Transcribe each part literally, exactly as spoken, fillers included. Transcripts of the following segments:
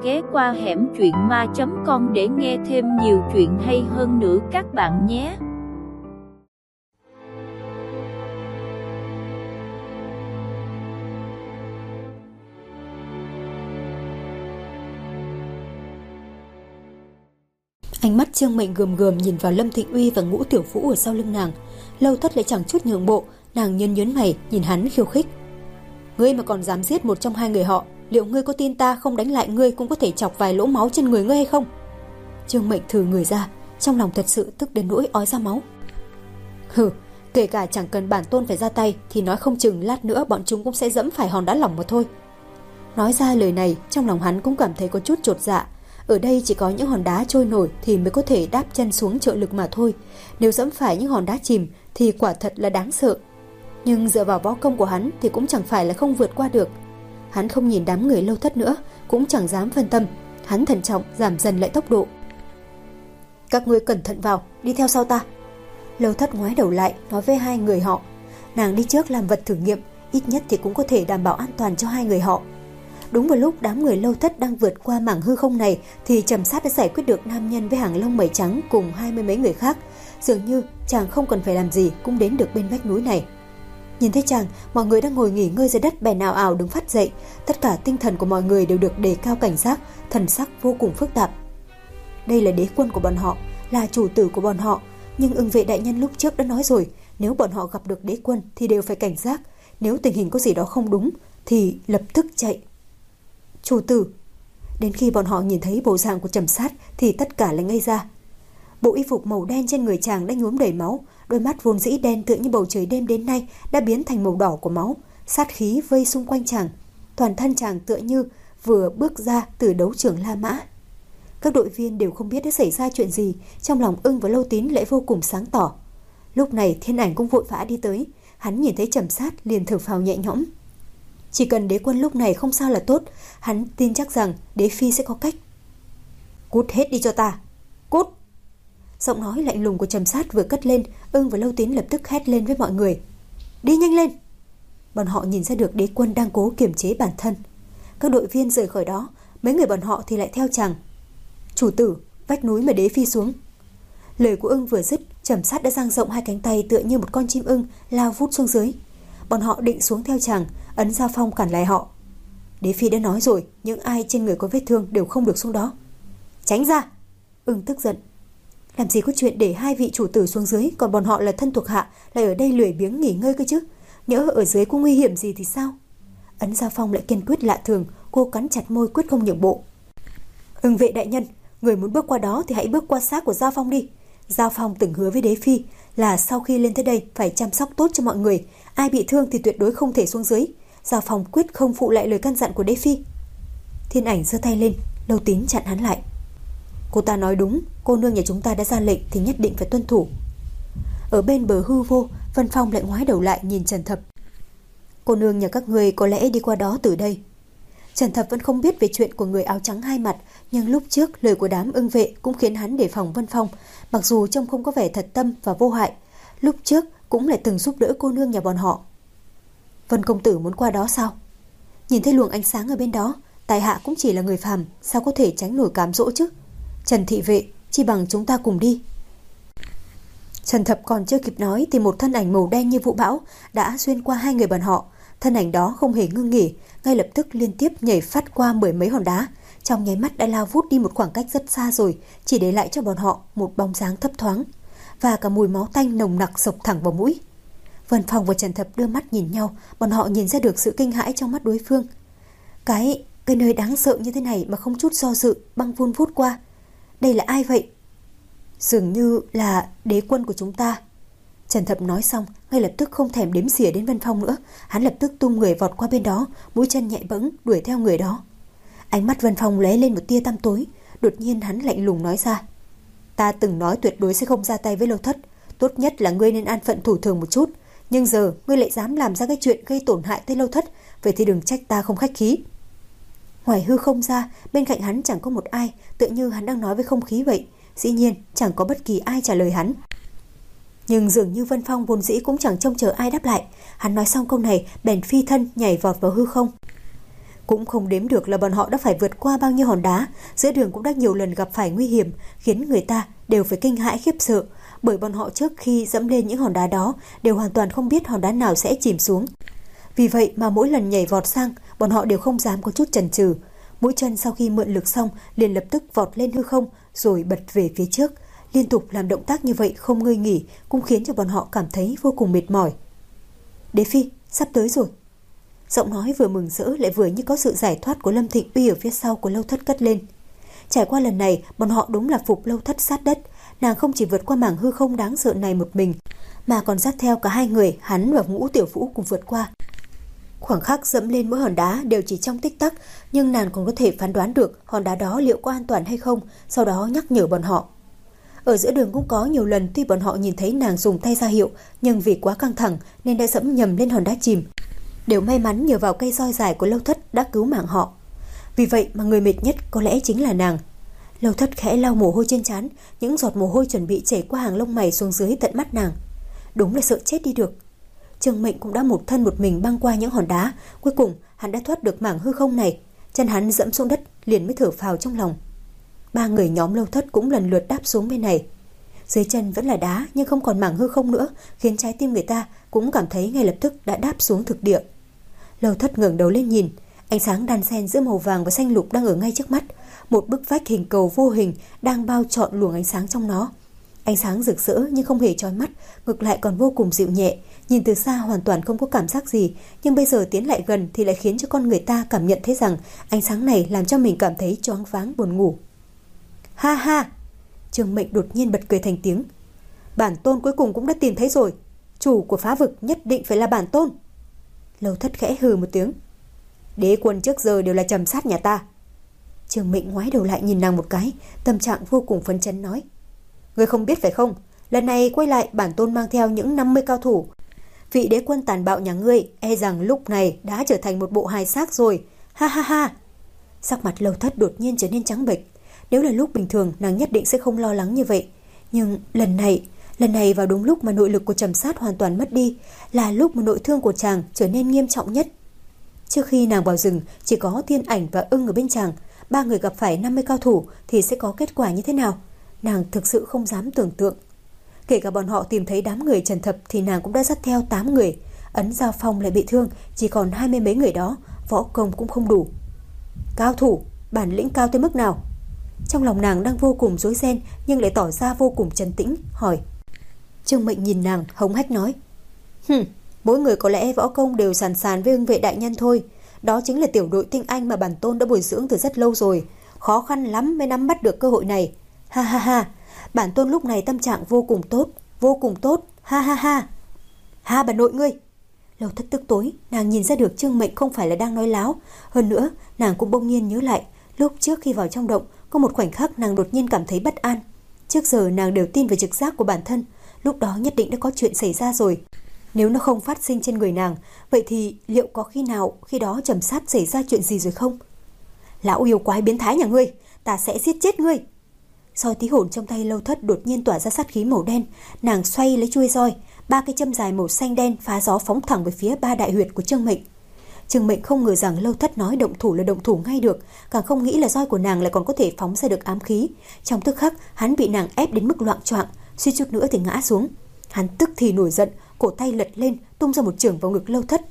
ghé qua hẻm truyện ma chấm com để nghe thêm nhiều chuyện hay hơn nữa các bạn nhé. Ánh mắt Trương Mệnh gườm gườm nhìn vào Lâm Thịnh Uy và Ngũ Tiểu Vũ ở sau lưng nàng. Lâu Thất lại chẳng chút nhượng bộ, nàng nhớn nhớn mày nhìn hắn khiêu khích. Ngươi mà còn dám giết một trong hai người họ, liệu ngươi có tin ta không đánh lại ngươi cũng có thể chọc vài lỗ máu trên người ngươi hay không? Trương Mệnh thừ người ra, trong lòng thật sự tức đến nỗi ói ra máu. Hừ, kể cả chẳng cần bản tôn phải ra tay thì nói không chừng lát nữa bọn chúng cũng sẽ dẫm phải hòn đá lỏng mà thôi. Nói ra lời này, trong lòng hắn cũng cảm thấy có chút chột dạ. Ở đây chỉ có những hòn đá trôi nổi thì mới có thể đáp chân xuống trợ lực mà thôi. Nếu dẫm phải những hòn đá chìm thì quả thật là đáng sợ. Nhưng dựa vào võ công của hắn thì cũng chẳng phải là không vượt qua được. Hắn không nhìn đám người Lâu Thất nữa, cũng chẳng dám phân tâm. Hắn thận trọng giảm dần lại tốc độ. Các ngươi cẩn thận vào, đi theo sau ta. Lâu Thất ngoái đầu lại nói với hai người họ. Nàng đi trước làm vật thử nghiệm, ít nhất thì cũng có thể đảm bảo an toàn cho hai người họ. Đúng vào lúc đám người Lâu Thất đang vượt qua mảng hư không này thì Trầm Sát đã giải quyết được nam nhân với hàng lông mày trắng cùng hai mươi mấy người khác. Dường như chàng không cần phải làm gì cũng đến được bên vách núi này. Nhìn thấy chàng, mọi người đang ngồi nghỉ ngơi dưới đất bèn ào ào đứng phát dậy. Tất cả tinh thần của mọi người đều được đề cao cảnh giác, thần sắc vô cùng phức tạp. Đây là đế quân của bọn họ, là chủ tử của bọn họ. Nhưng Ưng Vệ đại nhân lúc trước đã nói rồi, nếu bọn họ gặp được đế quân thì đều phải cảnh giác. Nếu tình hình có gì đó không đúng thì lập tức chạy. Chủ tử. Đến khi bọn họ nhìn thấy bộ dạng của Trầm Sát thì tất cả lại ngây ra. Bộ y phục màu đen trên người chàng đã nhuốm đầy máu, đôi mắt vốn dĩ đen tựa như bầu trời đêm đến nay đã biến thành màu đỏ của máu, sát khí vây xung quanh chàng. Toàn thân chàng tựa như vừa bước ra từ đấu trường La Mã. Các đội viên đều không biết đã xảy ra chuyện gì, trong lòng Ưng và Lâu Tín lại vô cùng sáng tỏ. Lúc này Thiên Ảnh cũng vội vã đi tới, hắn nhìn thấy Trầm Sát liền thở phào nhẹ nhõm. Chỉ cần đế quân lúc này không sao là tốt, hắn tin chắc rằng đế phi sẽ có cách. Cút hết đi cho ta, cút. Giọng nói lạnh lùng của Trầm Sát vừa cất lên, Ưng và Lâu Tín lập tức hét lên với mọi người. Đi nhanh lên. Bọn họ nhìn ra được đế quân đang cố kiềm chế bản thân. Các đội viên rời khỏi đó, mấy người bọn họ thì lại theo chàng. Chủ tử, vách núi mà đế phi xuống. Lời của Ưng vừa dứt, Trầm Sát đã dang rộng hai cánh tay tựa như một con chim ưng lao vút xuống dưới. Bọn họ định xuống theo chàng, Ấn Giao Phong cản lại họ. Đế phi đã nói rồi, những ai trên người có vết thương đều không được xuống đó. Tránh ra. Ưng tức giận. Làm gì có chuyện để hai vị chủ tử xuống dưới, còn bọn họ là thân thuộc hạ lại ở đây lười biếng nghỉ ngơi cơ chứ. Nhỡ ở dưới có nguy hiểm gì thì sao? Ấn Giao Phong lại kiên quyết lạ thường, cô cắn chặt môi quyết không nhượng bộ. Ưng Vệ đại nhân, người muốn bước qua đó thì hãy bước qua xác của Giao Phong đi. Giao Phong từng hứa với đế phi là sau khi lên tới đây phải chăm sóc tốt cho mọi người, ai bị thương thì tuyệt đối không thể xuống dưới. Giao Phong quyết không phụ lại lời căn dặn của đế phi. Thiên Ảnh giơ tay lên, Lâu Tín chặn hắn lại. Cô ta nói đúng, cô nương nhà chúng ta đã ra lệnh thì nhất định phải tuân thủ. Ở bên bờ hư vô, Vân Phong lại ngoái đầu lại nhìn Trần Thập. Cô nương nhà các người có lẽ đi qua đó từ đây. Trần Thập vẫn không biết về chuyện của người áo trắng hai mặt, nhưng lúc trước lời của đám ưng vệ cũng khiến hắn đề phòng Vân Phong, mặc dù trông không có vẻ thật tâm và vô hại. Lúc trước cũng lại từng giúp đỡ cô nương nhà bọn họ. Vân công tử muốn qua đó sao? Nhìn thấy luồng ánh sáng ở bên đó, tại hạ cũng chỉ là người phàm, sao có thể tránh nổi cám dỗ chứ? Trần thị vệ, chi bằng chúng ta cùng đi. Trần Thập còn chưa kịp nói thì một thân ảnh màu đen như vũ bão đã xuyên qua hai người bọn họ. Thân ảnh đó không hề ngưng nghỉ, ngay lập tức liên tiếp nhảy phát qua mười mấy hòn đá, trong nháy mắt đã lao vút đi một khoảng cách rất xa rồi, chỉ để lại cho bọn họ một bóng dáng thấp thoáng và cả mùi máu tanh nồng nặc xộc thẳng vào mũi. Vân Phong và Trần Thập đưa mắt nhìn nhau, bọn họ nhìn ra được sự kinh hãi trong mắt đối phương. Cái cái nơi đáng sợ như thế này mà không chút do dự băng vun vút qua. Đây là ai vậy? Dường như là đế quân của chúng ta. Trần Thập nói xong, ngay lập tức không thèm đếm xỉa đến Vân Phong nữa, hắn lập tức tung người vọt qua bên đó, mũi chân nhạy bẫng đuổi theo người đó. Ánh mắt Vân Phong lóe lên một tia tăm tối, đột nhiên hắn lạnh lùng nói ra: Ta từng nói tuyệt đối sẽ không ra tay với Lâu Thất, tốt nhất là ngươi nên an phận thủ thường một chút, nhưng giờ ngươi lại dám làm ra cái chuyện gây tổn hại tới Lâu Thất, vậy thì đừng trách ta không khách khí. Ngoài hư không ra, bên cạnh hắn chẳng có một ai, tựa như hắn đang nói với không khí vậy. Dĩ nhiên chẳng có bất kỳ ai trả lời hắn. Nhưng dường như Vân Phong vốn dĩ cũng chẳng trông chờ ai đáp lại. Hắn nói xong câu này bèn phi thân nhảy vọt vào hư không. Cũng không đếm được là bọn họ đã phải vượt qua bao nhiêu hòn đá, giữa đường cũng đã nhiều lần gặp phải nguy hiểm, khiến người ta đều phải kinh hãi khiếp sợ, bởi bọn họ trước khi dẫm lên những hòn đá đó đều hoàn toàn không biết hòn đá nào sẽ chìm xuống. Vì vậy mà mỗi lần nhảy vọt sang, bọn họ đều không dám có chút chần chừ. Mũi chân sau khi mượn lực xong liền lập tức vọt lên hư không rồi bật về phía trước, liên tục làm động tác như vậy không ngơi nghỉ, cũng khiến cho bọn họ cảm thấy vô cùng mệt mỏi. Đế Phi, sắp tới rồi. Giọng nói vừa mừng rỡ lại vừa như có sự giải thoát của Lâm Thịnh Uy ở phía sau của Lâu Thất cất lên. Trải qua lần này, bọn họ đúng là phục Lâu Thất sát đất. Nàng không chỉ vượt qua mảng hư không đáng sợ này một mình, mà còn dắt theo cả hai người, hắn và Ngũ Tiểu Vũ cùng vượt qua. Khoảng khắc dẫm lên mỗi hòn đá đều chỉ trong tích tắc, nhưng nàng còn có thể phán đoán được hòn đá đó liệu có an toàn hay không, sau đó nhắc nhở bọn họ. Ở giữa đường cũng có nhiều lần tuy bọn họ nhìn thấy nàng dùng tay ra hiệu, nhưng vì quá căng thẳng nên đã dẫm nhầm lên hòn đá chìm. Đều may mắn nhờ vào cây roi dài của Lâu Thất đã cứu mạng họ. Vì vậy mà người mệt nhất có lẽ chính là nàng. Lâu Thất khẽ lau mồ hôi trên trán, những giọt mồ hôi chuẩn bị chảy qua hàng lông mày xuống dưới tận mắt nàng. Đúng là sợ chết đi được. Trương Mệnh cũng đã một thân một mình băng qua những hòn đá, cuối cùng hắn đã thoát được mảng hư không này. Chân hắn dẫm xuống đất liền mới thở phào trong lòng. Ba người nhóm Lâu Thất cũng lần lượt đáp xuống bên này. Dưới chân vẫn là đá nhưng không còn mảng hư không nữa, khiến trái tim người ta cũng cảm thấy ngay lập tức đã đáp xuống thực địa. Lâu Thất ngẩng đầu lên nhìn, ánh sáng đan xen giữa màu vàng và xanh lục đang ở ngay trước mắt. Một bức vách hình cầu vô hình đang bao trọn luồng ánh sáng trong nó. Ánh sáng rực rỡ nhưng không hề chói mắt, ngược lại còn vô cùng dịu nhẹ. Nhìn từ xa hoàn toàn không có cảm giác gì, nhưng bây giờ tiến lại gần thì lại khiến cho con người ta cảm nhận thấy rằng ánh sáng này làm cho mình cảm thấy choáng váng buồn ngủ. Ha ha! Trương Mệnh đột nhiên bật cười thành tiếng. Bản tôn cuối cùng cũng đã tìm thấy rồi. Chủ của phá vực nhất định phải là bản tôn. Lâu Thất khẽ hừ một tiếng. Đế quân trước giờ đều là trầm sát nhà ta. Trương Mệnh ngoái đầu lại nhìn nàng một cái, tâm trạng vô cùng phấn chấn nói. Ngươi không biết phải không? Lần này quay lại bản tôn mang theo những năm mươi cao thủ. Vị đế quân tàn bạo nhà ngươi e rằng lúc này đã trở thành một bộ hài xác rồi. Ha ha ha! Sắc mặt Lâu Thất đột nhiên trở nên trắng bệch. Nếu là lúc bình thường nàng nhất định sẽ không lo lắng như vậy. Nhưng lần này, lần này vào đúng lúc mà nội lực của trầm sát hoàn toàn mất đi, là lúc mà nội thương của chàng trở nên nghiêm trọng nhất. Trước khi nàng vào rừng, chỉ có Thiên Ảnh và Ưng ở bên chàng. Ba người gặp phải năm mươi cao thủ thì sẽ có kết quả như thế nào? Nàng thực sự không dám tưởng tượng. Kể cả bọn họ tìm thấy đám người Trần Thập thì nàng cũng đã dắt theo tám người. Ấn Giao Phong lại bị thương, chỉ còn hai mươi mấy người đó, võ công cũng không đủ. Cao thủ, bản lĩnh cao tới mức nào? Trong lòng nàng đang vô cùng rối ren nhưng lại tỏ ra vô cùng trấn tĩnh, hỏi. Trương Mệnh nhìn nàng hống hách nói. Hừm, mỗi người có lẽ võ công đều sàn sàn với Ưng vệ đại nhân thôi. Đó chính là tiểu đội tinh anh mà bản tôn đã bồi dưỡng từ rất lâu rồi. Khó khăn lắm mới nắm bắt được cơ hội này. Ha ha ha, bản tôn lúc này tâm trạng vô cùng tốt, vô cùng tốt. Ha ha ha. Ha bà nội ngươi. Lâu Thất tức tối, nàng nhìn ra được Trương Mệnh không phải là đang nói láo. Hơn nữa, nàng cũng bỗng nhiên nhớ lại, lúc trước khi vào trong động, có một khoảnh khắc nàng đột nhiên cảm thấy bất an. Trước giờ nàng đều tin về trực giác của bản thân, lúc đó nhất định đã có chuyện xảy ra rồi. Nếu nó không phát sinh trên người nàng, vậy thì liệu có khi nào khi đó trầm sát xảy ra chuyện gì rồi không? Lão yêu quái biến thái nhà ngươi, ta sẽ giết chết ngươi. Soi tí hồn trong tay Lâu Thất đột nhiên tỏa ra sát khí màu đen, nàng xoay lấy chuôi roi, ba cái châm dài màu xanh đen phá gió phóng thẳng về phía ba đại huyệt của Trương Mệnh. Trương Mệnh không ngờ rằng Lâu Thất nói động thủ là động thủ ngay được, càng không nghĩ là roi của nàng lại còn có thể phóng ra được ám khí. Trong tức khắc, hắn bị nàng ép đến mức loạng choạng, suýt chút nữa thì ngã xuống. Hắn tức thì nổi giận, cổ tay lật lên, tung ra một chưởng vào ngực Lâu Thất.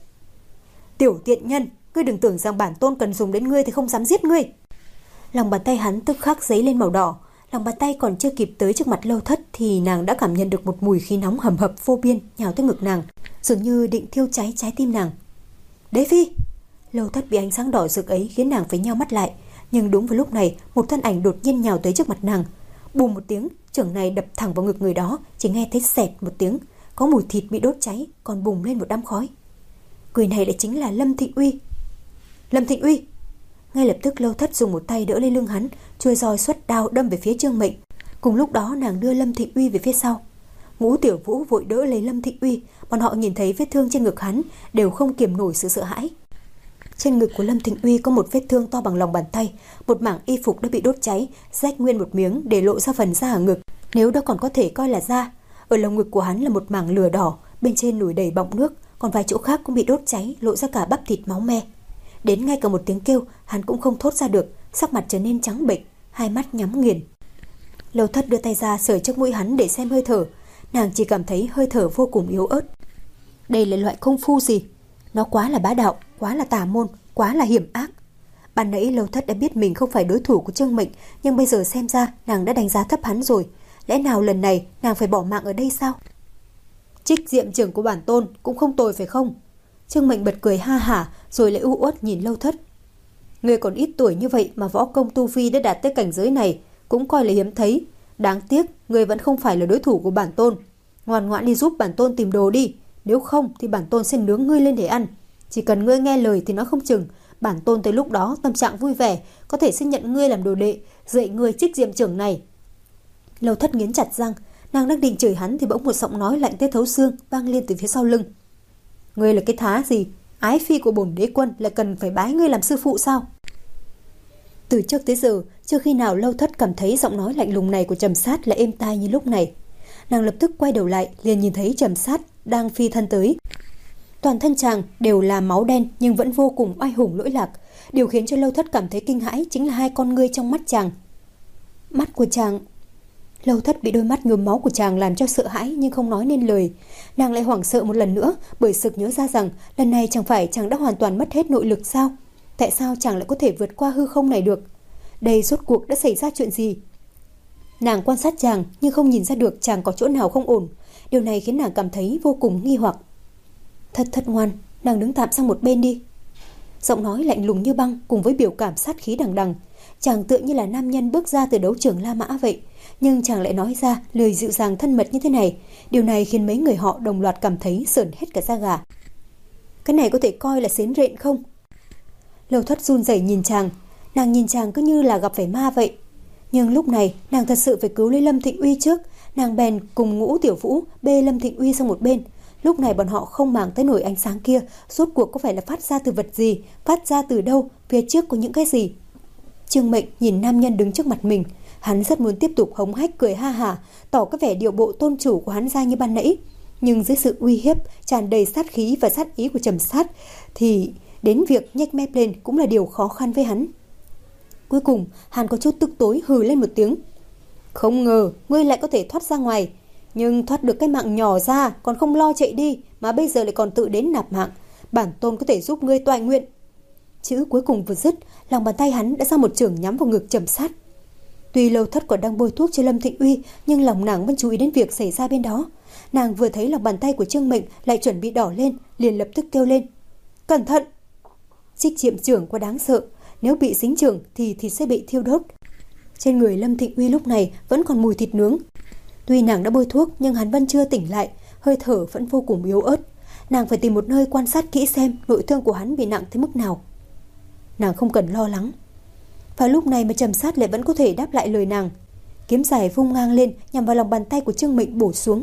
Tiểu tiện nhân, ngươi đừng tưởng rằng bản tôn cần dùng đến ngươi thì không dám giết ngươi. Lòng bàn tay hắn tức khắc giấy lên màu đỏ. Lòng bàn tay còn chưa kịp tới trước mặt Lâu Thất thì nàng đã cảm nhận được một mùi khí nóng hầm hập vô biên nhào tới ngực nàng, dường như định thiêu cháy trái tim nàng. Đế Phi! Lâu Thất bị ánh sáng đỏ rực ấy khiến nàng phải nheo mắt lại, nhưng đúng vào lúc này một thân ảnh đột nhiên nhào tới trước mặt nàng. Bùm một tiếng, chưởng này đập thẳng vào ngực người đó, chỉ nghe thấy xẹt một tiếng, có mùi thịt bị đốt cháy, còn bùng lên một đám khói. Người này lại chính là Lâm Thịnh Uy. Lâm Thịnh Uy! Ngay lập tức Lâu Thất dùng một tay đỡ lên lưng hắn, chuôi roi xuất đao đâm về phía Trương Mệnh. Cùng lúc đó nàng đưa Lâm Thịnh Uy về phía sau. Ngũ Tiểu Vũ vội đỡ lấy Lâm Thịnh Uy, bọn họ nhìn thấy vết thương trên ngực hắn đều không kiềm nổi sự sợ hãi. Trên ngực của Lâm Thịnh Uy có một vết thương to bằng lòng bàn tay, một mảng y phục đã bị đốt cháy, rách nguyên một miếng để lộ ra phần da ở ngực, nếu đó còn có thể coi là da. Ở lồng ngực của hắn là một mảng lửa đỏ, bên trên nổi đầy bọng nước, còn vài chỗ khác cũng bị đốt cháy, lộ ra cả bắp thịt máu me. Đến ngay cả một tiếng kêu hắn cũng không thốt ra được, sắc mặt trở nên trắng bệch, hai mắt nhắm nghiền. Lâu Thất đưa tay ra sờ trước mũi hắn để xem hơi thở. Nàng chỉ cảm thấy hơi thở vô cùng yếu ớt. Đây là loại công phu gì? Nó quá là bá đạo, quá là tà môn, quá là hiểm ác. Ban nãy Lâu Thất đã biết mình không phải đối thủ của Trương Mệnh, nhưng bây giờ xem ra nàng đã đánh giá thấp hắn rồi. Lẽ nào lần này nàng phải bỏ mạng ở đây sao? Trích Diệm trưởng của bản tôn cũng không tồi phải không? Trương Mệnh bật cười ha hả, rồi lại u uất nhìn Lâu Thất. Ngươi còn ít tuổi như vậy mà võ công tu vi đã đạt tới cảnh giới này, cũng coi là hiếm thấy. Đáng tiếc ngươi vẫn không phải là đối thủ của bản tôn. Ngoan ngoãn đi giúp bản tôn tìm đồ đi, nếu không thì bản tôn sẽ nướng ngươi lên để ăn. Chỉ cần ngươi nghe lời thì nó không chừng bản tôn tới lúc đó tâm trạng vui vẻ, có thể sẽ nhận ngươi làm đồ đệ, dạy ngươi Trích Diệm trưởng này. Lâu Thất nghiến chặt răng, nàng đang định chửi hắn thì bỗng một giọng nói lạnh tới thấu xương vang lên từ phía sau lưng. Ngươi là cái thá gì? Ái phi của bổn đế quân lại cần phải bái ngươi làm sư phụ sao? Từ trước tới giờ, chưa khi nào Lâu Thất cảm thấy giọng nói lạnh lùng này của Trầm Sát lại êm tai như lúc này. Nàng lập tức quay đầu lại, liền nhìn thấy Trầm Sát đang phi thân tới. Toàn thân chàng đều là máu đen nhưng vẫn vô cùng oai hùng lỗi lạc. Điều khiến cho Lâu Thất cảm thấy kinh hãi chính là hai con ngươi trong mắt chàng. Mắt của chàng... Lâu Thất bị đôi mắt nhuốm máu của chàng làm cho sợ hãi nhưng không nói nên lời. Nàng lại hoảng sợ một lần nữa bởi sực nhớ ra rằng lần này chẳng phải chàng đã hoàn toàn mất hết nội lực sao? Tại sao chàng lại có thể vượt qua hư không này được? Đây rốt cuộc đã xảy ra chuyện gì? Nàng quan sát chàng nhưng không nhìn ra được chàng có chỗ nào không ổn. Điều này khiến nàng cảm thấy vô cùng nghi hoặc. Thất Thất ngoan, nàng đứng tạm sang một bên đi. Giọng nói lạnh lùng như băng cùng với biểu cảm sát khí đằng đằng. Chàng tựa như là nam nhân bước ra từ đấu trường La Mã vậy, nhưng chàng lại nói ra lời dịu dàng thân mật như thế này. Điều này khiến mấy người họ đồng loạt cảm thấy sởn hết cả da gà. Cái này có thể coi là xến rện không? Lâu Thất run rẩy nhìn chàng. Nàng nhìn chàng cứ như là gặp phải ma vậy. Nhưng lúc này nàng thật sự phải cứu lấy Lâm Thịnh Uy trước. Nàng bèn cùng Ngũ Tiểu Vũ bê Lâm Thịnh Uy sang một bên. Lúc này bọn họ không màng tới nổi ánh sáng kia, rốt cuộc có phải là phát ra từ vật gì, phát ra từ đâu, phía trước có những cái gì. Trương Mệnh nhìn nam nhân đứng trước mặt mình, hắn rất muốn tiếp tục hống hách cười ha hả, tỏ cái vẻ điệu bộ tôn chủ của hắn ra như ban nãy. Nhưng dưới sự uy hiếp, tràn đầy sát khí và sát ý của Trầm Sát, thì đến việc nhếch mép lên cũng là điều khó khăn với hắn. Cuối cùng, hắn có chút tức tối hừ lên một tiếng. Không ngờ, ngươi lại có thể thoát ra ngoài. Nhưng thoát được cái mạng nhỏ ra còn không lo chạy đi, mà bây giờ lại còn tự đến nạp mạng. Bản tôn có thể giúp ngươi toại nguyện. Chữ cuối cùng vừa dứt, lòng bàn tay hắn đã ra một chưởng nhắm vào ngực Trầm Sát. Tuy Lâu Thất còn đang bôi thuốc cho Lâm Thịnh Uy, nhưng lòng nàng vẫn chú ý đến việc xảy ra bên đó. Nàng vừa thấy lòng bàn tay của Trương Mệnh lại chuẩn bị đỏ lên, liền lập tức kêu lên. Cẩn thận! Trích Diệm trưởng quá đáng sợ, nếu bị dính chưởng thì thịt sẽ bị thiêu đốt. Trên người Lâm Thịnh Uy lúc này vẫn còn mùi thịt nướng. Tuy nàng đã bôi thuốc nhưng hắn vẫn chưa tỉnh lại, hơi thở vẫn vô cùng yếu ớt. Nàng phải tìm một nơi quan sát kỹ xem nội thương của hắn bị nặng tới mức nào. Nàng không cần lo lắng. Và lúc này mà Trầm Sát lại vẫn có thể đáp lại lời nàng. Kiếm dài vung ngang lên nhằm vào lòng bàn tay của Trương Mệnh bổ xuống.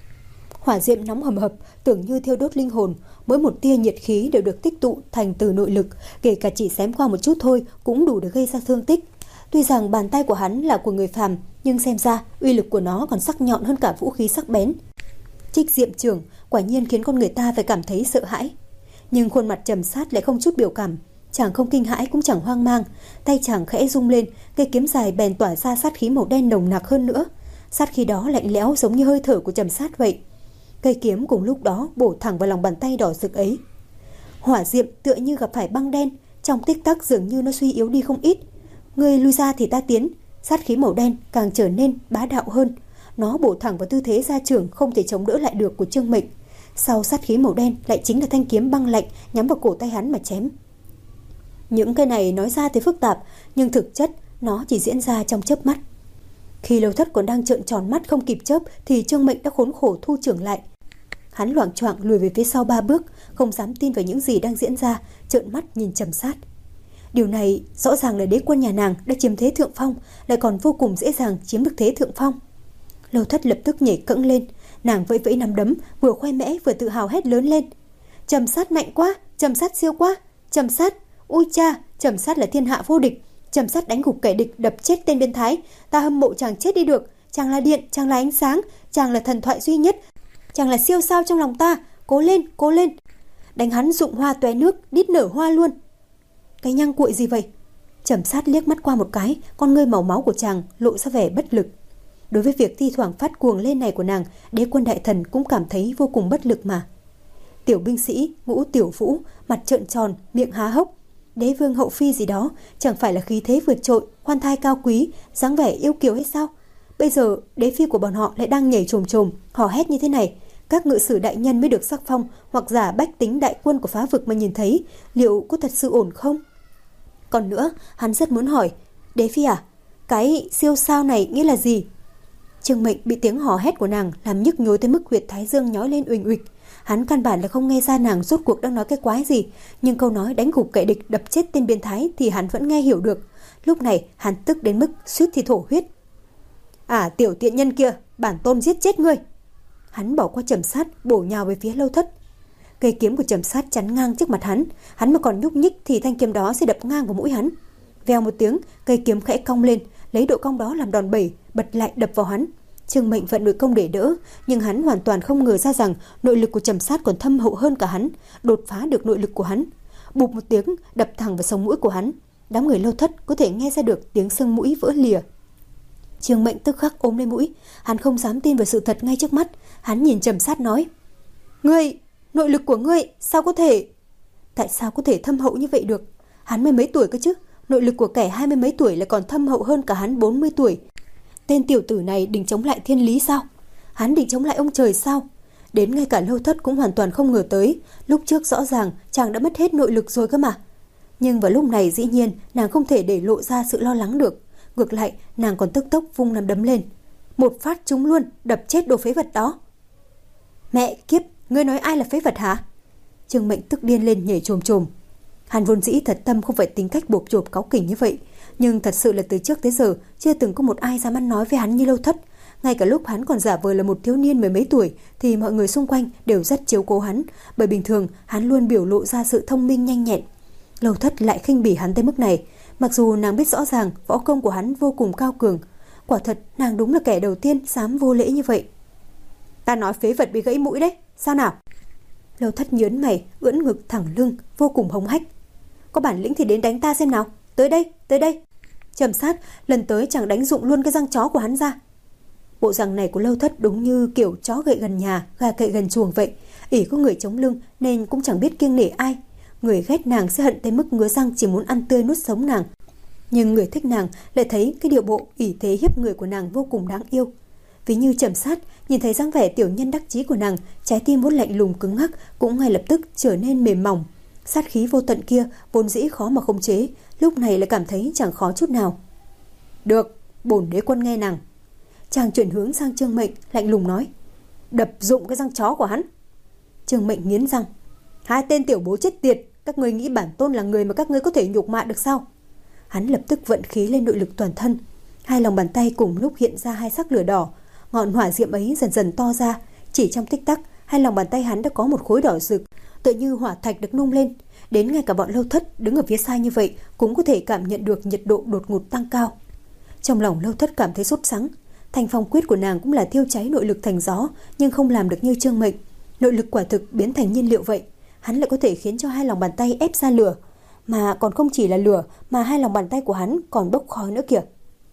Hỏa diệm nóng hầm hập, tưởng như thiêu đốt linh hồn. Mỗi một tia nhiệt khí đều được tích tụ thành từ nội lực, kể cả chỉ xém qua một chút thôi cũng đủ để gây ra thương tích. Tuy rằng bàn tay của hắn là của người phàm, nhưng xem ra uy lực của nó còn sắc nhọn hơn cả vũ khí sắc bén. Trích Diệm trưởng quả nhiên khiến con người ta phải cảm thấy sợ hãi. Nhưng khuôn mặt Trầm Sát lại không chút biểu cảm. Chàng không kinh hãi cũng chẳng hoang mang. Tay chàng khẽ rung lên, cây kiếm dài bèn tỏa ra sát khí màu đen nồng nặc hơn nữa. Sát khí đó lạnh lẽo giống như hơi thở của Trầm Sát vậy. Cây kiếm cùng lúc đó bổ thẳng vào lòng bàn tay đỏ rực ấy. Hỏa diệm tựa như gặp phải băng đen, trong tích tắc dường như nó suy yếu đi không ít. Người lui ra thì ta tiến. Sát khí màu đen càng trở nên bá đạo hơn. Nó bổ thẳng vào tư thế ra trưởng không thể chống đỡ lại được của Trương Mệnh. Sau sát khí màu đen lại chính là thanh kiếm băng lạnh nhắm vào cổ tay hắn mà chém. Những cái này nói ra thì phức tạp, nhưng thực chất nó chỉ diễn ra trong chớp mắt. Khi Lâu Thất còn đang trợn tròn mắt không kịp chớp thì Trương Mệnh đã khốn khổ thu trưởng lại. Hắn loạng choạng lùi về phía sau ba bước, không dám tin vào những gì đang diễn ra, trợn mắt nhìn Trầm Sát. Điều này rõ ràng là đế quân nhà nàng đã chiếm thế thượng phong, lại còn vô cùng dễ dàng chiếm được thế thượng phong. Lâu Thất lập tức nhảy cẫng lên, nàng vẫy vẫy nắm đấm, vừa khoe mẽ vừa tự hào hét lớn lên. Trầm Sát mạnh quá, Trầm Sát siêu quá, Trầm Sát, ui cha, Trầm Sát là thiên hạ vô địch, Trầm Sát đánh gục kẻ địch, đập chết tên biến thái, ta hâm mộ chàng chết đi được, chàng là điện, chàng là ánh sáng, chàng là thần thoại duy nhất, chàng là siêu sao trong lòng ta, cố lên, cố lên. Đánh hắn rụng hoa tóe nước, đít nở hoa luôn. cái nhang cuội gì vậy? Trầm Sát liếc mắt qua một cái, con ngươi màu máu của chàng lộ ra vẻ bất lực. Đối với việc thi thoảng phát cuồng lên này của nàng, Đế Quân đại thần cũng cảm thấy vô cùng bất lực mà. Tiểu binh sĩ Ngũ Tiểu Vũ mặt trợn tròn, miệng há hốc. Đế vương hậu phi gì đó, chẳng phải là khí thế vượt trội, khoan thai cao quý, dáng vẻ yêu kiều hay sao? Bây giờ đế phi của bọn họ lại đang nhảy trồm trồm, hò hét như thế này. Các ngự sử đại nhân mới được sắc phong, hoặc giả bách tính đại quân của phá vực mà nhìn thấy, liệu có thật sự ổn không? Còn nữa, hắn rất muốn hỏi, đế phi à, cái siêu sao này nghĩa là gì? Trương Mệnh bị tiếng hò hét của nàng làm nhức nhối tới mức huyệt thái dương nhói lên uỳnh uịch. Hắn căn bản là không nghe ra nàng rốt cuộc đang nói cái quái gì, nhưng câu nói đánh gục kẻ địch đập chết tên biến thái thì hắn vẫn nghe hiểu được. Lúc này hắn tức đến mức suýt thì thổ huyết. À, tiểu tiện nhân kia, bản tôn giết chết ngươi. Hắn bỏ qua Trầm Sát, bổ nhào về phía Lâu Thất. Cây kiếm của Trầm Sát chắn ngang trước mặt hắn, hắn mà còn nhúc nhích thì thanh kiếm đó sẽ đập ngang vào mũi hắn. Vèo một tiếng, cây kiếm khẽ cong lên, lấy độ cong đó làm đòn bẩy, bật lại đập vào hắn. Trương Mệnh vận nội công để đỡ, nhưng hắn hoàn toàn không ngờ ra rằng nội lực của Trầm Sát còn thâm hậu hơn cả hắn, đột phá được nội lực của hắn. Bụp một tiếng, đập thẳng vào sống mũi của hắn. Đám người Lâu Thất có thể nghe ra được tiếng xương mũi vỡ lìa. Trương Mệnh tức khắc ôm lên mũi, hắn không dám tin vào sự thật ngay trước mắt. Hắn nhìn Trầm Sát nói: "Ngươi, nội lực của ngươi sao có thể? Tại sao có thể thâm hậu như vậy được? Hắn mới mấy tuổi cơ chứ? Nội lực của kẻ hai mươi mấy tuổi lại còn thâm hậu hơn cả hắn bốn mươi tuổi. Tên tiểu tử này định chống lại thiên lý sao? Hắn định chống lại ông trời sao?" Đến ngay cả Lâu Thất cũng hoàn toàn không ngờ tới, lúc trước rõ ràng chàng đã mất hết nội lực rồi cơ mà. Nhưng vào lúc này dĩ nhiên nàng không thể để lộ ra sự lo lắng được. Ngược lại, nàng còn tức tốc vung nắm đấm lên. Một phát trúng luôn, đập chết đồ phế vật đó. Mẹ kiếp, ngươi nói ai là phế vật hả? Trương Mệnh tức điên lên nhảy chồm chồm. Hắn vốn dĩ thật tâm không phải tính cách bộp chộp cáu kỉnh như vậy, nhưng thật sự là từ trước tới giờ chưa từng có một ai dám ăn nói với hắn như Lâu Thất. Ngay cả lúc hắn còn giả vờ là một thiếu niên mười mấy tuổi thì mọi người xung quanh đều rất chiếu cố hắn, bởi bình thường hắn luôn biểu lộ ra sự thông minh nhanh nhẹn. Lâu Thất lại khinh bỉ hắn tới mức này, mặc dù nàng biết rõ ràng võ công của hắn vô cùng cao cường. Quả thật nàng đúng là kẻ đầu tiên dám vô lễ như vậy. Ta nói phế vật bị gãy mũi đấy, sao nào? Lâu Thất nhớn mày, ưỡn ngực thẳng lưng, vô cùng hống hách. Có bản lĩnh thì đến đánh ta xem nào, tới đây, tới đây. Trầm Sát lần tới chẳng đánh dụng luôn cái răng chó của hắn ra. Bộ răng này của Lâu Thất đúng như kiểu chó gậy gần nhà, gà cậy gần chuồng vậy, ỷ có người chống lưng nên cũng chẳng biết kiêng nể ai. Người ghét nàng sẽ hận tới mức ngứa răng chỉ muốn ăn tươi nuốt sống nàng, nhưng người thích nàng lại thấy cái điệu bộ ỷ thế hiếp người của nàng vô cùng đáng yêu. Ví như Trầm Sát nhìn thấy dáng vẻ tiểu nhân đắc chí của nàng, trái tim vốn lạnh lùng cứng ngắc cũng ngay lập tức trở nên mềm mỏng. Sát khí vô tận kia vốn dĩ khó mà khống chế, lúc này lại cảm thấy chẳng khó chút nào. Được, bổn đế quân nghe nàng. Chàng chuyển hướng sang Trương Mệnh, lạnh lùng nói: Đập dụng cái răng chó của hắn. Trương Mệnh nghiến răng: Hai tên tiểu bố chết tiệt, các ngươi nghĩ bản tôn là người mà các ngươi có thể nhục mạ được sao? Hắn lập tức vận khí lên nội lực toàn thân, hai lòng bàn tay cùng lúc hiện ra hai sắc lửa đỏ, ngọn hỏa diệm ấy dần dần to ra, chỉ trong tích tắc, hai lòng bàn tay hắn đã có một khối đỏ rực, tựa như hỏa thạch được nung lên. Đến ngay cả bọn Lâu Thất đứng ở phía xa như vậy cũng có thể cảm nhận được nhiệt độ đột ngột tăng cao. Trong lòng Lâu Thất cảm thấy sốt sắng. Thành phong quyết của nàng cũng là thiêu cháy nội lực thành gió, nhưng không làm được như Trương Mệnh. Nội lực quả thực biến thành nhiên liệu vậy, hắn lại có thể khiến cho hai lòng bàn tay ép ra lửa, mà còn không chỉ là lửa, mà hai lòng bàn tay của hắn còn bốc khói nữa kìa.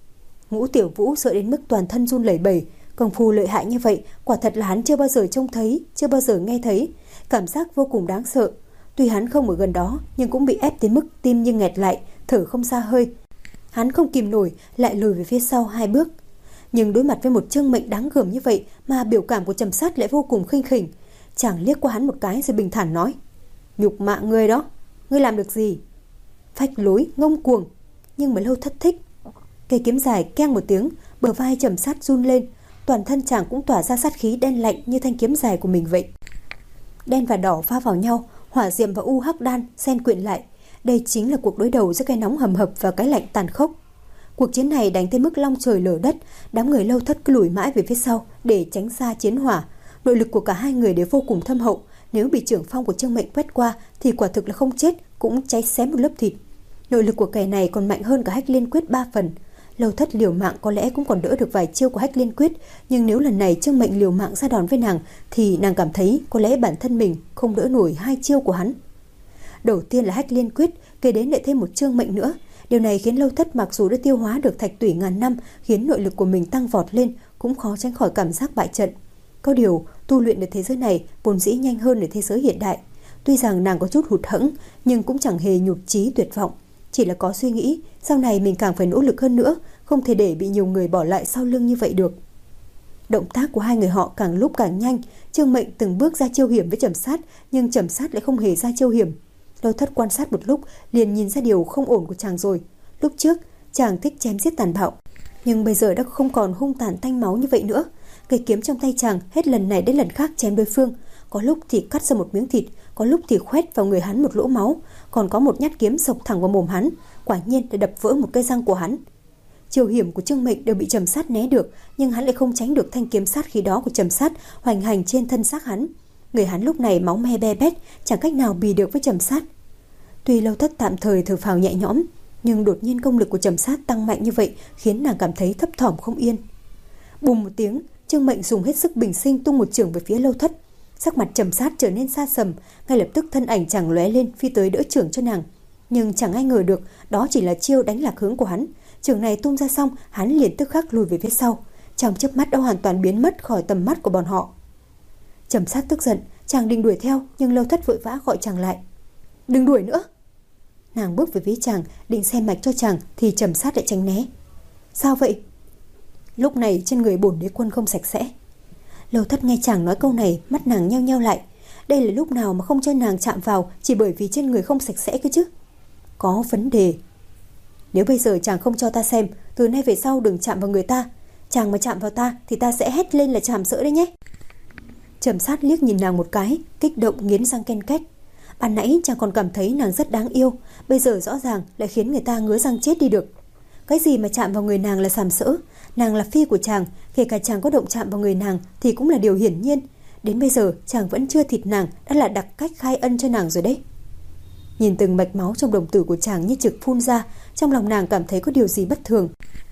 Ngũ Tiểu Vũ sợ đến mức toàn thân run lẩy bẩy. Công phu lợi hại như vậy quả thật là hắn chưa bao giờ trông thấy, chưa bao giờ nghe thấy, cảm giác vô cùng đáng sợ. Tuy hắn không ở gần đó, nhưng cũng bị ép đến mức tim như nghẹt lại, thở không ra hơi. Hắn không kìm nổi, lại lùi về phía sau hai bước. Nhưng đối mặt với một Trương Mệnh đáng gờm như vậy mà biểu cảm của Trầm Sát lại vô cùng khinh khỉnh. Chàng liếc qua hắn một cái rồi bình thản nói: Nhục mạ ngươi đó, ngươi làm được gì? Phách lối, ngông cuồng. Nhưng mà Lâu Thất thích. Cây kiếm dài keng một tiếng, bờ vai Trầm Sát run lên, toàn thân chàng cũng tỏa ra sát khí đen lạnh như thanh kiếm dài của mình vậy. Đen và đỏ pha vào nhau, hỏa diệm và u hắc đan xen quyện lại. Đây chính là cuộc đối đầu giữa cái nóng hầm hập và cái lạnh tàn khốc. Cuộc chiến này đánh tới mức long trời lở đất, đám người Lâu Thất cứ lùi mãi về phía sau để tránh xa chiến hỏa. Nội lực của cả hai người đều vô cùng thâm hậu, nếu bị trưởng phong của Trương Mệnh quét qua thì quả thực là không chết cũng cháy xém một lớp thịt. Nội lực của kẻ này còn mạnh hơn cả Hách Liên Quyết ba phần. Lâu Thất liều mạng có lẽ cũng còn đỡ được vài chiêu của Hách Liên Quyết, nhưng nếu lần này Trương Mệnh liều mạng ra đòn với nàng thì nàng cảm thấy có lẽ bản thân mình không đỡ nổi hai chiêu của hắn. Đầu tiên là Hách Liên Quyết, Kế đến lại thêm một chương mệnh nữa. Điều này khiến Lâu Thất mặc dù đã tiêu hóa được thạch tủy ngàn năm, khiến nội lực của mình tăng vọt lên, cũng khó tránh khỏi cảm giác bại trận. Có điều, tu luyện ở thế giới này vốn dĩ nhanh hơn ở thế giới hiện đại. Tuy rằng nàng có chút hụt hẫng, nhưng cũng chẳng hề nhụt chí tuyệt vọng. Chỉ là có suy nghĩ, sau này mình càng phải nỗ lực hơn nữa, không thể để bị nhiều người bỏ lại sau lưng như vậy được. Động tác của hai người họ càng lúc càng nhanh. Trương Mệnh từng bước ra chiêu hiểm với Trầm Sát, nhưng Trầm Sát lại không hề ra chiêu hiểm. Lâu Thất quan sát một lúc, liền nhìn ra điều không ổn của chàng rồi. Lúc trước, chàng thích chém giết tàn bạo, nhưng bây giờ đã không còn hung tàn tanh máu như vậy nữa. Cây kiếm trong tay chàng hết lần này đến lần khác chém đối phương. Có lúc thì cắt ra một miếng thịt, có lúc thì khoét vào người hắn một lỗ máu, còn có một nhát kiếm xộc thẳng vào mồm hắn, quả nhiên đã đập vỡ một cây răng của hắn. Chiêu hiểm của Trương Mệnh đều bị Trầm Sát né được, nhưng hắn lại không tránh được thanh kiếm sát khí đó của Trầm Sát hoành hành trên thân xác hắn. Người hắn lúc này máu me be bét, chẳng cách nào bì được với Trầm Sát. Tuy Lâu Thất tạm thời thở phào nhẹ nhõm, nhưng đột nhiên công lực của Trầm Sát tăng mạnh như vậy khiến nàng cảm thấy thấp thỏm không yên. Bùng một tiếng, Trương Mệnh dùng hết sức bình sinh tung một chưởng về phía Lâu Thất. Sắc mặt Trầm Sát trở nên xa sầm, ngay lập tức thân ảnh chàng lóe lên phi tới đỡ chưởng cho nàng. Nhưng chẳng ai ngờ được đó chỉ là chiêu đánh lạc hướng của hắn. Chưởng này tung ra xong, hắn liền tức khắc lùi về phía sau, trong chớp mắt đã hoàn toàn biến mất khỏi tầm mắt của bọn họ. Trầm Sát tức giận, chàng định đuổi theo, nhưng Lâu Thất vội vã gọi chàng lại. Đừng đuổi nữa. Nàng bước về phía chàng, định xem mạch cho chàng, thì Trầm Sát lại tránh né. Sao vậy? Lúc này trên người bổn đế quân không sạch sẽ. Lâu Thất nghe chàng nói câu này, mắt nàng nheo nheo lại. Đây là lúc nào mà không cho nàng chạm vào chỉ bởi vì trên người không sạch sẽ cơ chứ? Có vấn đề. Nếu bây giờ chàng không cho ta xem, từ nay về sau đừng chạm vào người ta. Chàng mà chạm vào ta thì ta sẽ hét lên là tràm sỡ đấy nhé. Trầm Sát liếc nhìn nàng một cái, kích động nghiến răng ken két. Ban nãy chàng còn cảm thấy nàng rất đáng yêu, bây giờ rõ ràng lại khiến người ta ngứa răng chết đi được. Cái gì mà chạm vào người nàng là sàm sỡ? Nàng là phi của chàng, kể cả chàng có động chạm vào người nàng thì cũng là điều hiển nhiên. Đến bây giờ chàng vẫn chưa thịt nàng đã là đặc cách khai ân cho nàng rồi đấy. Nhìn từng mạch máu trong đồng tử của chàng như trực phun ra, trong lòng nàng cảm thấy có điều gì bất thường.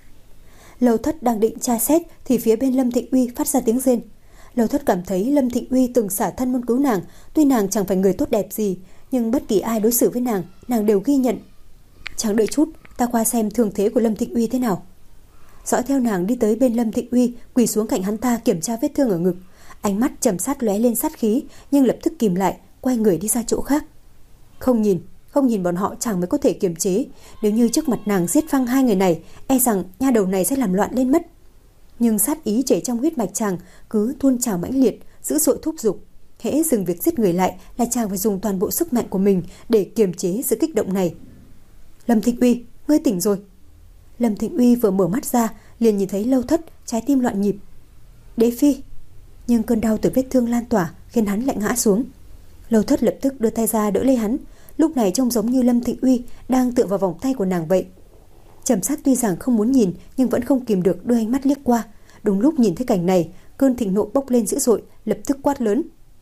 Lâu Thất đang định tra xét thì phía bên Lâm Thịnh Uy phát ra tiếng rên. Lâu Thất cảm thấy Lâm Thịnh Uy từng xả thân muốn cứu nàng, tuy nàng chẳng phải người tốt đẹp gì, nhưng bất kỳ ai đối xử với nàng, nàng đều ghi nhận. Chàng đợi chút, ta qua xem thương thế của Lâm Thịnh Uy thế nào. Dõi theo nàng đi tới bên Lâm Thịnh Uy, quỳ xuống cạnh hắn ta kiểm tra vết thương ở ngực. Ánh mắt Trầm Sát lóe lên sát khí, nhưng lập tức kìm lại, quay người đi ra chỗ khác. Không nhìn, không nhìn bọn họ chàng mới có thể kiềm chế. Nếu như trước mặt nàng giết phăng hai người này, e rằng nha đầu này sẽ làm loạn lên mất. Nhưng sát ý chảy trong huyết mạch chàng cứ tuôn trào mãnh liệt, dữ dội thúc giục. Hễ dừng việc giết người lại là chàng phải dùng toàn bộ sức mạnh của mình để kiềm chế sự kích động này. Lâm Thịnh Uy, ngươi tỉnh rồi. Lâm Thịnh Uy vừa mở mắt ra liền nhìn thấy Lâu Thất, trái tim loạn nhịp. Đế phi. Nhưng cơn đau từ vết thương lan tỏa khiến hắn lại ngã xuống. Lâu Thất lập tức đưa tay ra đỡ lấy hắn, lúc này trông giống như Lâm Thịnh Uy đang tựa vào vòng tay của nàng vậy. Trầm Sát tuy rằng không muốn nhìn nhưng vẫn không kìm được đưa ánh mắt liếc qua. Đúng lúc nhìn thấy cảnh này, cơn thịnh nộ bốc lên dữ dội, lập tức quát lớn.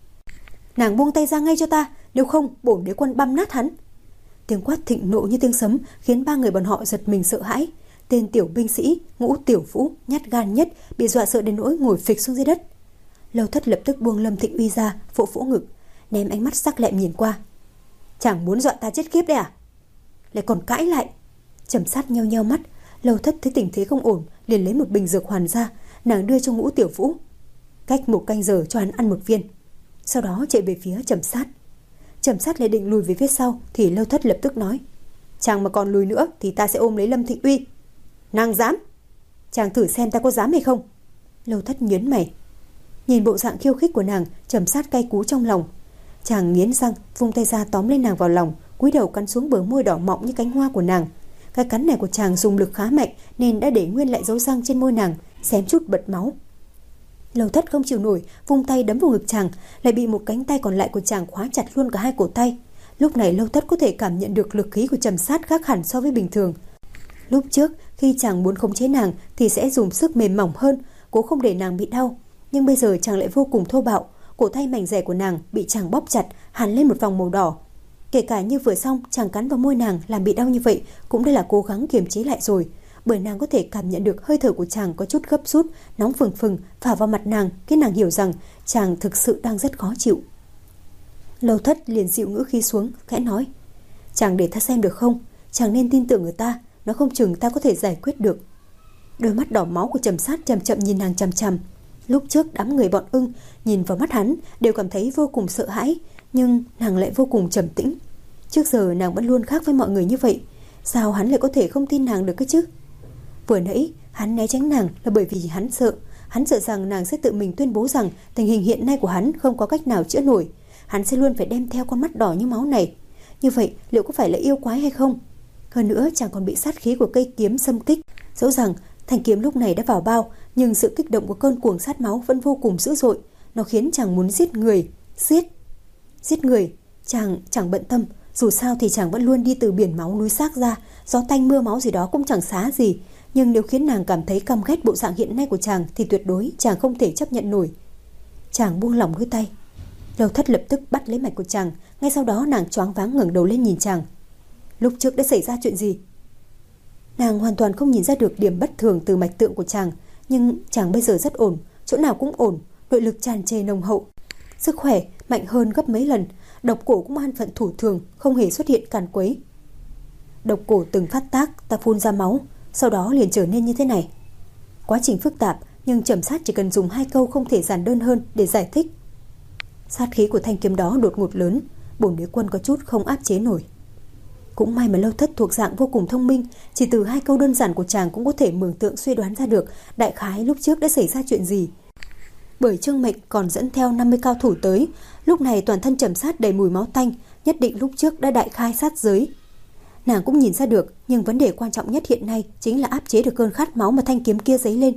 Nàng buông tay ra ngay cho ta, nếu không bổn đế quân băm nát hắn. Tiếng quát thịnh nộ như tiếng sấm khiến ba người bọn họ giật mình sợ hãi. Tên tiểu binh sĩ Ngũ Tiểu Vũ nhát gan nhất bị dọa sợ đến nỗi ngồi phịch xuống dưới đất. Lâu Thất lập tức buông Lâm Thịnh Uy ra, vỗ vỗ ngực, ném ánh mắt sắc lẹm nhìn qua. Chẳng muốn dọa ta chết khiếp đấy à? Lại còn cãi lại. Trầm Sát nheo nheo mắt. Lâu Thất thấy tình thế không ổn, liền lấy một bình dược hoàn ra, nàng đưa cho Ngũ Tiểu Vũ. Cách một canh giờ cho hắn ăn một viên, sau đó chạy về phía Trầm Sát. Trầm Sát lại định lùi về phía sau thì Lâu Thất lập tức nói. Chàng mà còn lùi nữa thì ta sẽ ôm lấy Lâm Thịnh Uy. Nàng dám? Chàng thử xem ta có dám hay không. Lâu Thất nhớn mày. Nhìn bộ dạng khiêu khích của nàng, Trầm Sát cay cú trong lòng. Chàng nghiến răng, vung tay ra tóm lên nàng vào lòng, cúi đầu cắn xuống bờ môi đỏ mọng như cánh hoa của nàng. Cái cắn này của chàng dùng lực khá mạnh nên đã để nguyên lại dấu răng trên môi nàng, xém chút bật máu. Lâu Thất không chịu nổi, vung tay đấm vào ngực chàng, lại bị một cánh tay còn lại của chàng khóa chặt luôn cả hai cổ tay. Lúc này Lâu Thất có thể cảm nhận được lực khí của Trầm Sát khác hẳn so với bình thường. Lúc trước khi chàng muốn khống chế nàng thì sẽ dùng sức mềm mỏng hơn, cố không để nàng bị đau, nhưng bây giờ chàng lại vô cùng thô bạo. Cổ tay mảnh dẻ của nàng bị chàng bóp chặt, hằn lên một vòng màu đỏ. Kể cả như vừa xong chàng cắn vào môi nàng làm bị đau như vậy cũng đã là cố gắng kiềm chế lại rồi, bởi nàng có thể cảm nhận được hơi thở của chàng có chút gấp rút, nóng phừng phừng phả vào mặt nàng, khiến nàng hiểu rằng chàng thực sự đang rất khó chịu. Lâu Thất liền dịu ngữ khí xuống, khẽ nói: Chàng để ta xem được không? Chàng nên tin tưởng người ta, nó không chừng ta có thể giải quyết được. Đôi mắt đỏ máu của Trầm Sát chậm chậm nhìn nàng chằm chằm. Lúc trước đám người bọn Ưng nhìn vào mắt hắn đều cảm thấy vô cùng sợ hãi, nhưng nàng lại vô cùng trầm tĩnh. Trước giờ nàng vẫn luôn khác với mọi người như vậy, sao hắn lại có thể không tin nàng được cơ chứ? Vừa nãy hắn né tránh nàng là bởi vì hắn sợ. Hắn sợ rằng nàng sẽ tự mình tuyên bố rằng tình hình hiện nay của hắn không có cách nào chữa nổi. Hắn sẽ luôn phải đem theo con mắt đỏ như máu này. Như vậy liệu có phải là yêu quái hay không? Hơn nữa chàng còn bị sát khí của cây kiếm xâm kích. Dẫu rằng thanh kiếm lúc này đã vào bao, nhưng sự kích động của cơn cuồng sát máu vẫn vô cùng dữ dội. Nó khiến chàng muốn giết người. Giết Giết người Chàng chẳng bận tâm. Dù sao thì chàng vẫn luôn đi từ biển máu núi xác ra. Gió tanh mưa máu gì đó cũng chẳng xá gì. Nhưng nếu khiến nàng cảm thấy căm ghét bộ dạng hiện nay của chàng thì tuyệt đối chàng không thể chấp nhận nổi. Chàng buông lỏng đôi tay. Lâu Thất lập tức bắt lấy mạch của chàng. Ngay sau đó nàng choáng váng ngẩng đầu lên nhìn chàng. Lúc trước đã xảy ra chuyện gì? Nàng hoàn toàn không nhìn ra được điểm bất thường từ mạch tượng của chàng. Nhưng chàng bây giờ rất ổn, chỗ nào cũng ổn, nội lực tràn trề nồng hậu, sức khỏe mạnh hơn gấp mấy lần. Độc cổ cũng an phận thủ thường, không hề xuất hiện càn quấy. Độc cổ từng phát tác, ta phun ra máu, sau đó liền trở nên như thế này. Quá trình phức tạp, nhưng Trầm Sát chỉ cần dùng hai câu không thể giản đơn hơn để giải thích. Sát khí của thanh kiếm đó đột ngột lớn, Bổn Đế Quân có chút không áp chế nổi. Cũng may mà Lâu Thất thuộc dạng vô cùng thông minh, chỉ từ hai câu đơn giản của chàng cũng có thể mường tượng suy đoán ra được đại khái lúc trước đã xảy ra chuyện gì. Bởi Trương Mệnh còn dẫn theo năm mươi cao thủ tới, lúc này toàn thân Trầm Sát đầy mùi máu tanh, nhất định lúc trước đã đại khai sát giới. Nàng cũng nhìn ra được, nhưng vấn đề quan trọng nhất hiện nay chính là áp chế được cơn khát máu mà thanh kiếm kia dấy lên.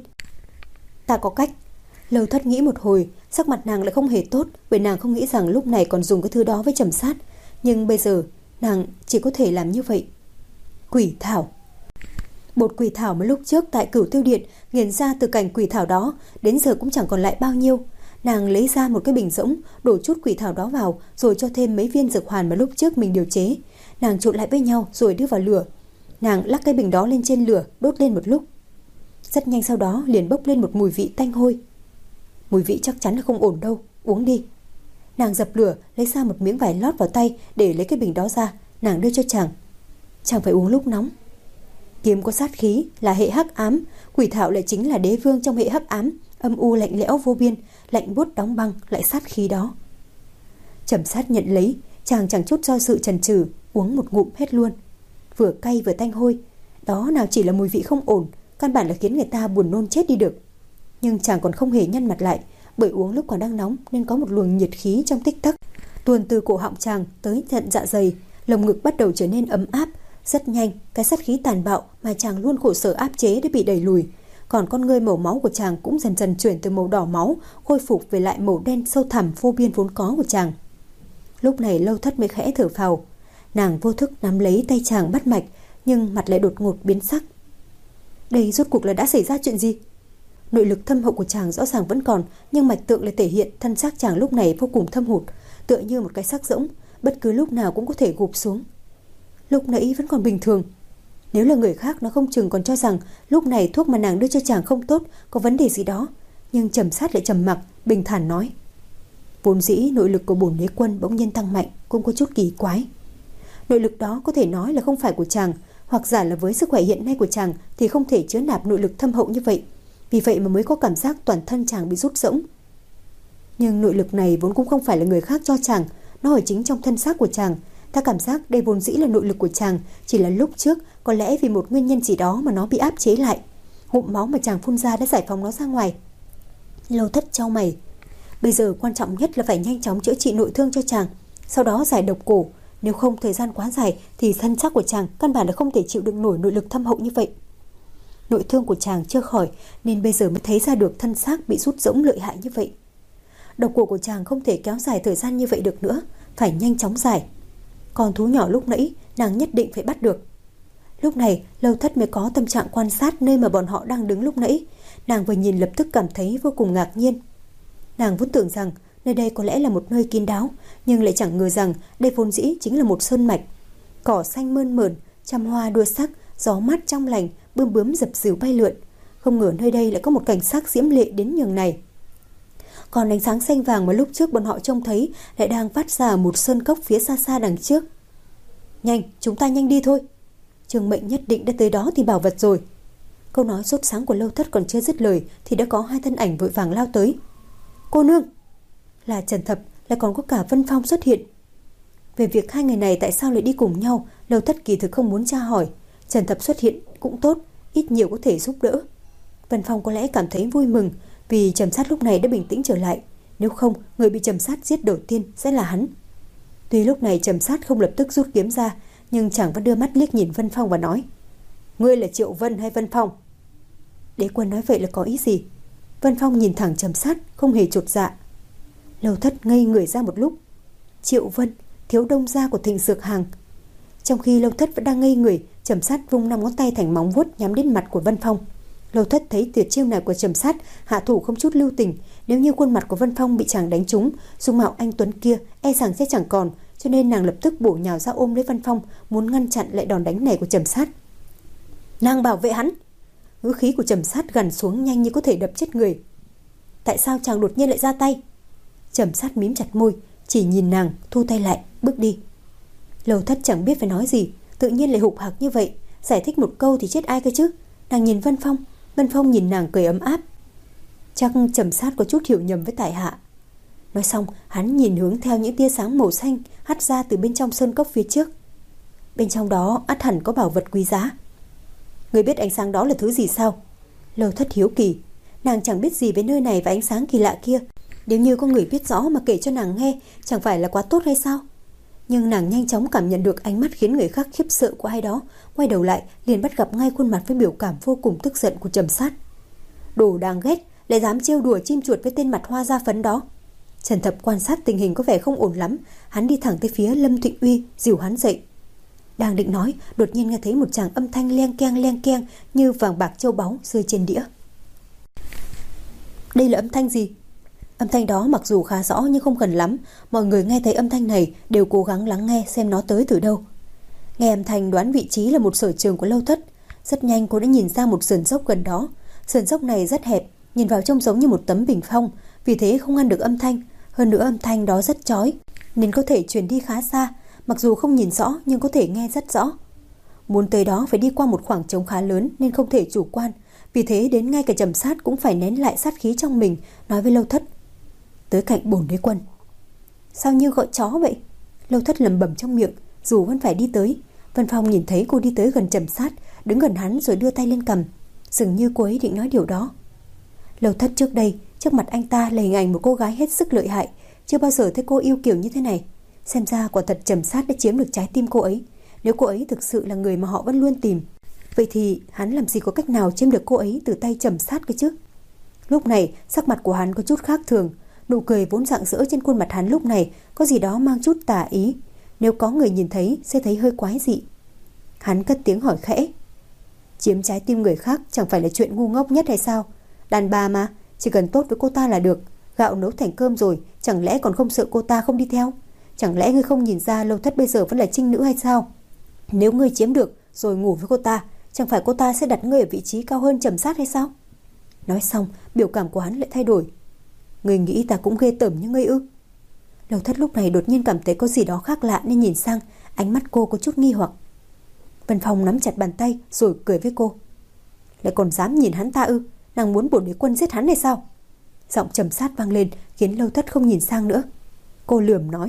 Ta có cách. Lâu Thất nghĩ một hồi, sắc mặt nàng lại không hề tốt, bởi nàng không nghĩ rằng lúc này còn dùng cái thứ đó với Trầm Sát, nhưng bây giờ nàng chỉ có thể làm như vậy. Quỷ thảo. Bột quỷ thảo mà lúc trước tại Cửu Tiêu Điện nghiền ra từ cành quỷ thảo đó, đến giờ cũng chẳng còn lại bao nhiêu. Nàng lấy ra một cái bình rỗng, đổ chút quỷ thảo đó vào, rồi cho thêm mấy viên dược hoàn mà lúc trước mình điều chế. Nàng trộn lại với nhau rồi đưa vào lửa. Nàng lắc cái bình đó lên trên lửa, đốt lên một lúc. Rất nhanh sau đó liền bốc lên một mùi vị tanh hôi. Mùi vị chắc chắn là không ổn đâu, uống đi. Nàng dập lửa, lấy ra một miếng vải lót vào tay để lấy cái bình đó ra. Nàng đưa cho chàng. Chàng phải uống lúc nóng. Kiếm có sát khí, là hệ hắc ám, quỷ thảo lại chính là đế vương trong hệ hắc ám, âm u lạnh lẽo vô biên, lạnh buốt đóng băng lại sát khí đó. Trầm Sát nhận lấy, chàng chẳng chút do dự chần chừ, uống một ngụm hết luôn. Vừa cay vừa tanh hôi, đó nào chỉ là mùi vị không ổn, căn bản là khiến người ta buồn nôn chết đi được. Nhưng chàng còn không hề nhăn mặt lại, bởi uống lúc còn đang nóng nên có một luồng nhiệt khí trong tích tắc tuôn từ cổ họng chàng tới tận dạ dày, lồng ngực bắt đầu trở nên ấm áp. Rất nhanh, cái sát khí tàn bạo mà chàng luôn khổ sở áp chế đã bị đẩy lùi, còn con ngươi màu máu của chàng cũng dần dần chuyển từ màu đỏ máu khôi phục về lại màu đen sâu thẳm vô biên vốn có của chàng. Lúc này Lâu Thất mới khẽ thở phào. Nàng vô thức nắm lấy tay chàng bắt mạch, nhưng mặt lại đột ngột biến sắc. Đây rốt cuộc là đã xảy ra chuyện gì? Nội lực thâm hậu của chàng rõ ràng vẫn còn, nhưng mạch tượng lại thể hiện thân xác chàng lúc này vô cùng thâm hụt, tựa như một cái xác rỗng, bất cứ lúc nào cũng có thể gục xuống. Lúc nãy vẫn còn bình thường. Nếu là người khác nó không chừng còn cho rằng lúc này thuốc mà nàng đưa cho chàng không tốt, có vấn đề gì đó. Nhưng Trầm Sát lại trầm mặc, bình thản nói. Vốn dĩ nội lực của Bổn Đế Quân bỗng nhiên tăng mạnh cũng có chút kỳ quái. Nội lực đó có thể nói là không phải của chàng, hoặc giả là với sức khỏe hiện nay của chàng thì không thể chứa nạp nội lực thâm hậu như vậy. Vì vậy mà mới có cảm giác toàn thân chàng bị rút rỗng. Nhưng nội lực này vốn cũng không phải là người khác cho chàng, nó ở chính trong thân xác của chàng. Ta cảm giác đây vốn dĩ là nội lực của chàng, chỉ là lúc trước có lẽ vì một nguyên nhân gì đó mà nó bị áp chế lại. Ngụm máu mà chàng phun ra đã giải phóng nó ra ngoài. Lâu Thất chau mày. Bây giờ quan trọng nhất là phải nhanh chóng chữa trị nội thương cho chàng, sau đó giải độc cổ. Nếu không thời gian quá dài thì thân xác của chàng căn bản là không thể chịu đựng nổi nội lực thâm hậu như vậy. Nội thương của chàng chưa khỏi nên bây giờ mới thấy ra được thân xác bị rút rỗng lợi hại như vậy. Độc cổ của chàng không thể kéo dài thời gian như vậy được nữa, phải nhanh chóng giải. Còn thú nhỏ lúc nãy nàng nhất định phải bắt được. Lúc này Lâu Thất mới có tâm trạng quan sát nơi mà bọn họ đang đứng lúc nãy. Nàng vừa nhìn lập tức cảm thấy vô cùng ngạc nhiên. Nàng vốn tưởng rằng nơi đây có lẽ là một nơi kín đáo, nhưng lại chẳng ngờ rằng đây vốn dĩ chính là một sơn mạch. Cỏ xanh mơn mởn, trăm hoa đua sắc, gió mát trong lành, bướm bướm dập dìu bay lượn. Không ngờ nơi đây lại có một cảnh sắc diễm lệ đến nhường này. Còn ánh sáng xanh vàng mà lúc trước bọn họ trông thấy lại đang phát ra một sơn cốc phía xa xa đằng trước. Nhanh, chúng ta nhanh đi thôi. Trương Mệnh nhất định đã tới đó thì bảo vật rồi. Câu nói sốt sáng của Lâu Thất còn chưa dứt lời thì đã có hai thân ảnh vội vàng lao tới. Cô nương! Là Trần Thập, lại còn có cả Vân Phong xuất hiện. Về việc hai người này tại sao lại đi cùng nhau, Lâu Thất kỳ thực không muốn tra hỏi. Trần Thập xuất hiện cũng tốt, ít nhiều có thể giúp đỡ. Vân Phong có lẽ cảm thấy vui mừng vì Trầm Sát lúc này đã bình tĩnh trở lại. Nếu không, người bị Trầm Sát giết đầu tiên sẽ là hắn. Tuy lúc này Trầm Sát không lập tức rút kiếm ra, nhưng chàng vẫn đưa mắt liếc nhìn Vân Phong và nói: Ngươi là Triệu Vân hay Vân Phong? Đế quân nói vậy là có ý gì? Vân Phong nhìn thẳng Trầm Sát, không hề chột dạ. Lâu Thất ngây người ra một lúc. Triệu Vân, thiếu đông gia của Thịnh Dược Hàng. Trong khi Lâu Thất vẫn đang ngây người, Trầm Sát vung năm ngón tay thành móng vuốt nhắm đến mặt của Vân Phong. Lâu Thất thấy tuyệt chiêu này của Trầm Sát hạ thủ không chút lưu tình. Nếu như khuôn mặt của Vân Phong bị chàng đánh trúng, dung mạo anh tuấn kia e rằng sẽ chẳng còn, cho nên nàng lập tức bổ nhào ra ôm lấy Vân Phong, muốn ngăn chặn lại đòn đánh này của Trầm Sát. Nàng bảo vệ hắn! Ngữ khí của Trầm Sát gằn xuống nhanh như có thể đập chết người. Tại sao chàng đột nhiên lại ra tay? Trầm Sát mím chặt môi, chỉ nhìn nàng, thu tay lại, bước đi. Lâu Thất chẳng biết phải nói gì, tự nhiên lại hục hạc như vậy, giải thích một câu thì chết ai cơ chứ. Nàng nhìn Vân Phong, Vân Phong nhìn nàng cười ấm áp. Chắc Trầm Sát có chút hiểu nhầm với tại hạ. Nói xong, hắn nhìn hướng theo những tia sáng màu xanh hắt ra từ bên trong sơn cốc phía trước. Bên trong đó ắt hẳn có bảo vật quý giá. Người biết ánh sáng đó là thứ gì sao? Lâu Thất hiếu kỳ. Nàng chẳng biết gì về nơi này và ánh sáng kỳ lạ kia. Nếu như có người biết rõ mà kể cho nàng nghe, chẳng phải là quá tốt hay sao? Nhưng nàng nhanh chóng cảm nhận được ánh mắt khiến người khác khiếp sợ của ai đó. Quay đầu lại liền bắt gặp ngay khuôn mặt với biểu cảm vô cùng tức giận của Trầm Sát. Đồ đáng ghét, lại dám trêu đùa chim chuột với tên mặt hoa da phấn đó. Trần Thập quan sát tình hình có vẻ không ổn lắm. Hắn đi thẳng tới phía Lâm Thịnh Uy, dìu hắn dậy. Đang định nói, đột nhiên nghe thấy một tràng âm thanh leng keng leng keng như vàng bạc châu báu rơi trên đĩa. Đây là âm thanh gì? Âm thanh đó mặc dù khá rõ nhưng không gần lắm. Mọi người nghe thấy âm thanh này đều cố gắng lắng nghe xem nó tới từ đâu. Nghe âm thanh đoán vị trí là một sở trường của Lâu Thất. Rất nhanh cô đã nhìn ra một sườn dốc gần đó. Sườn dốc này rất hẹp, nhìn vào trông giống như một tấm bình phong, vì thế không ngăn được âm thanh. Hơn nữa âm thanh đó rất chói, nên có thể truyền đi khá xa. Mặc dù không nhìn rõ nhưng có thể nghe rất rõ. Muốn tới đó phải đi qua một khoảng trống khá lớn nên không thể chủ quan. Vì thế đến ngay cả Trầm Sát cũng phải nén lại sát khí trong mình, nói với Lâu Thất: Tới cạnh bổn đế quân. Sao như gọi chó vậy? Lâu Thất lẩm bẩm trong miệng, dù vẫn phải đi tới. Vân Phong nhìn thấy cô đi tới gần Trầm Sát, đứng gần hắn rồi đưa tay lên cầm, dường như cô ấy định nói điều đó. Lâu Thất trước đây, trước mặt anh ta là hình ảnh một cô gái hết sức lợi hại, chưa bao giờ thấy cô yêu kiều như thế này. Xem ra quả thật Trầm Sát đã chiếm được trái tim cô ấy. Nếu cô ấy thực sự là người mà họ vẫn luôn tìm, vậy thì hắn làm gì có cách nào chiếm được cô ấy từ tay Trầm Sát cơ chứ? Lúc này sắc mặt của hắn có chút khác thường. Nụ cười vốn rạng rỡ trên khuôn mặt hắn lúc này có gì đó mang chút tà ý. Nếu có người nhìn thấy sẽ thấy hơi quái dị. Hắn cất tiếng hỏi khẽ: Chiếm trái tim người khác chẳng phải là chuyện ngu ngốc nhất hay sao? Đàn bà mà, chỉ cần tốt với cô ta là được. Gạo nấu thành cơm rồi, chẳng lẽ còn không sợ cô ta không đi theo? Chẳng lẽ ngươi không nhìn ra Lâu Thất bây giờ vẫn là trinh nữ hay sao? Nếu ngươi chiếm được rồi ngủ với cô ta, chẳng phải cô ta sẽ đặt ngươi ở vị trí cao hơn Trầm Sát hay sao? Nói xong, biểu cảm của hắn lại thay đổi. Ngươi nghĩ ta cũng ghê tởm như ngươi ư? Lâu Thất lúc này đột nhiên cảm thấy có gì đó khác lạ nên nhìn sang, ánh mắt cô có chút nghi hoặc. Vân Phong nắm chặt bàn tay rồi cười với cô: Lại còn dám nhìn hắn ta ư? Nàng muốn bổn đế quân giết hắn hay sao? Giọng Trầm Sát vang lên khiến Lâu Thất không nhìn sang nữa. Cô lườm nói: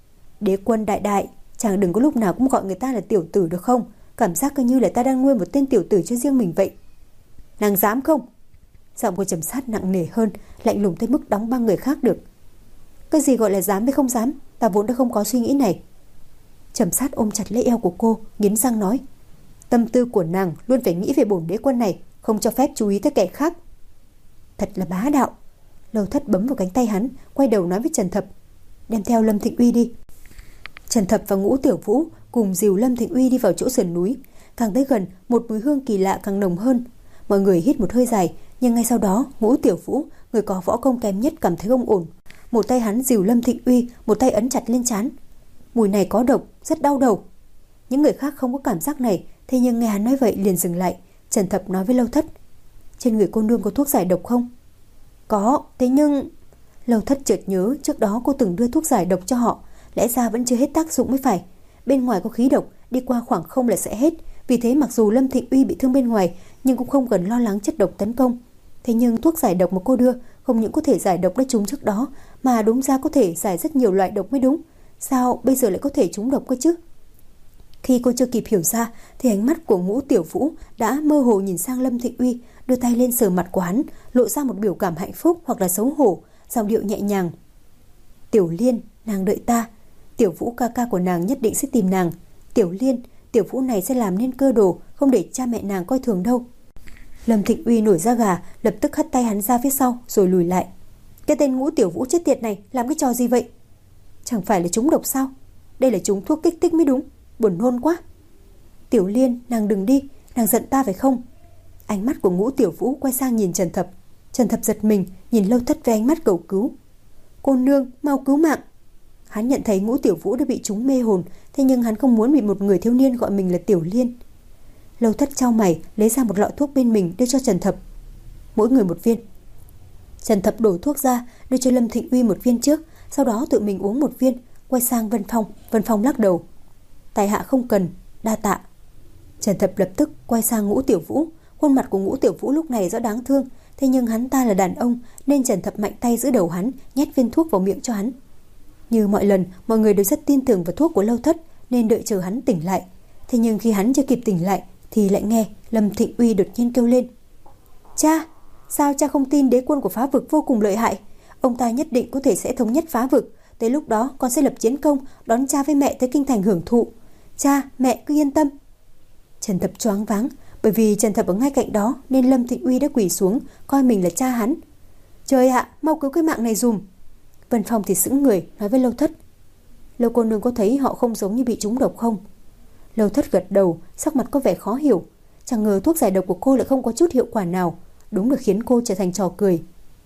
Đế quân đại đại, chàng đừng có lúc nào cũng gọi người ta là tiểu tử được không? Cảm giác cứ như là ta đang nuôi một tên tiểu tử cho riêng mình vậy. Nàng dám không? Giọng của Trầm Sát nặng nề hơn, lạnh lùng tới mức đóng băng người khác được. Cái gì gọi là dám với không dám? Ta vốn đã không có suy nghĩ này. Trầm Sát ôm chặt lấy eo của cô, nghiến răng nói: Tâm tư của nàng luôn phải nghĩ về bổn đế quân này, không cho phép chú ý tới kẻ khác. Thật là bá đạo. Lâu Thất bấm vào cánh tay hắn, quay đầu nói với Trần Thập: Đem theo Lâm Thịnh Uy đi. Trần Thập và Ngũ Tiểu Vũ cùng dìu Lâm Thịnh Uy đi vào chỗ sườn núi. Càng tới gần, một mùi hương kỳ lạ càng nồng hơn. Mọi người hít một hơi dài, nhưng ngay sau đó Ngũ Tiểu Vũ, người có võ công kém nhất, cảm thấy không ổn. Một tay hắn dìu Lâm Thịnh Uy, một tay ấn chặt lên trán. Mùi này có độc, rất đau đầu. Những người khác không có cảm giác này, thế nhưng nghe hắn nói vậy liền dừng lại. Trần Thập nói với Lâu Thất: Trên người cô nương có thuốc giải độc không? Có, thế nhưng... Lâu Thất chợt nhớ trước đó cô từng đưa thuốc giải độc cho họ, lẽ ra vẫn chưa hết tác dụng mới phải. Bên ngoài có khí độc, đi qua khoảng không là sẽ hết. Vì thế mặc dù Lâm Thịnh Uy bị thương bên ngoài, nhưng cũng không cần lo lắng chất độc tấn công. Thế nhưng thuốc giải độc mà cô đưa không những có thể giải độc đã trúng trước đó, mà đúng ra có thể giải rất nhiều loại độc mới đúng. Sao bây giờ lại có thể trúng độc cơ chứ? Khi cô chưa kịp hiểu ra thì ánh mắt của Ngũ Tiểu Vũ đã mơ hồ nhìn sang Lâm Thịnh Uy, đưa tay lên sờ mặt của hắn, lộ ra một biểu cảm hạnh phúc hoặc là xấu hổ, giọng điệu nhẹ nhàng. Tiểu Liên, nàng đợi ta. Tiểu Vũ ca ca của nàng nhất định sẽ tìm nàng. Tiểu Liên, Tiểu Vũ này sẽ làm nên cơ đồ, không để cha mẹ nàng coi thường đâu. Lâm Thịnh Uy nổi da gà, lập tức hất tay hắn ra phía sau rồi lùi lại. Cái tên Ngũ Tiểu Vũ chết tiệt này làm cái trò gì vậy? Chẳng phải là trúng độc sao? Đây là trúng thuốc kích thích mới đúng. Buồn nôn quá. Tiểu Liên, nàng đừng đi, nàng giận ta phải không? Ánh mắt của Ngũ Tiểu Vũ quay sang nhìn Trần Thập. Trần Thập giật mình, nhìn Lâu Thất với ánh mắt cầu cứu. Cô nương, mau cứu mạng. Hắn nhận thấy Ngũ Tiểu Vũ đã bị trúng mê hồn, thế nhưng hắn không muốn bị một người thiếu niên gọi mình là Tiểu Liên. Lâu Thất chau mày, lấy ra một lọ thuốc bên mình đưa cho Trần Thập. Mỗi người một viên. Trần Thập đổ thuốc ra, đưa cho Lâm Thịnh Uy một viên trước, sau đó tự mình uống một viên, quay sang Vân Phong. Vân Phong lắc đầu. Tài hạ không cần, đa tạ. Trần Thập lập tức quay sang Ngũ Tiểu Vũ. Khuôn mặt của Ngũ Tiểu Vũ lúc này rõ đáng thương, thế nhưng hắn ta là đàn ông nên Trần Thập mạnh tay giữ đầu hắn, nhét viên thuốc vào miệng cho hắn. Như mọi lần, mọi người đều rất tin tưởng vào thuốc của Lâu Thất nên đợi chờ hắn tỉnh lại. Thế nhưng khi hắn chưa kịp tỉnh lại thì lại nghe Lâm Thịnh Uy đột nhiên kêu lên. Cha, sao cha không tin đế quân của phá vực vô cùng lợi hại? Ông ta nhất định có thể sẽ thống nhất phá vực. Tới lúc đó con sẽ lập chiến công, đón cha với mẹ tới kinh thành hưởng thụ. Cha, mẹ cứ yên tâm. Trần Thập choáng váng, bởi vì Trần Thập ở ngay cạnh đó nên Lâm Thịnh Uy đã quỳ xuống, coi mình là cha hắn. Trời ạ, mau cứu cái mạng này dùm. Vân Phong thì sững người, nói với Lâu Thất. Lâu cô nương có thấy họ không giống như bị trúng độc không? Lâu Thất gật đầu, sắc mặt có vẻ khó hiểu. Chẳng ngờ thuốc giải độc của cô lại không có chút hiệu quả nào, đúng là khiến cô trở thành trò cười.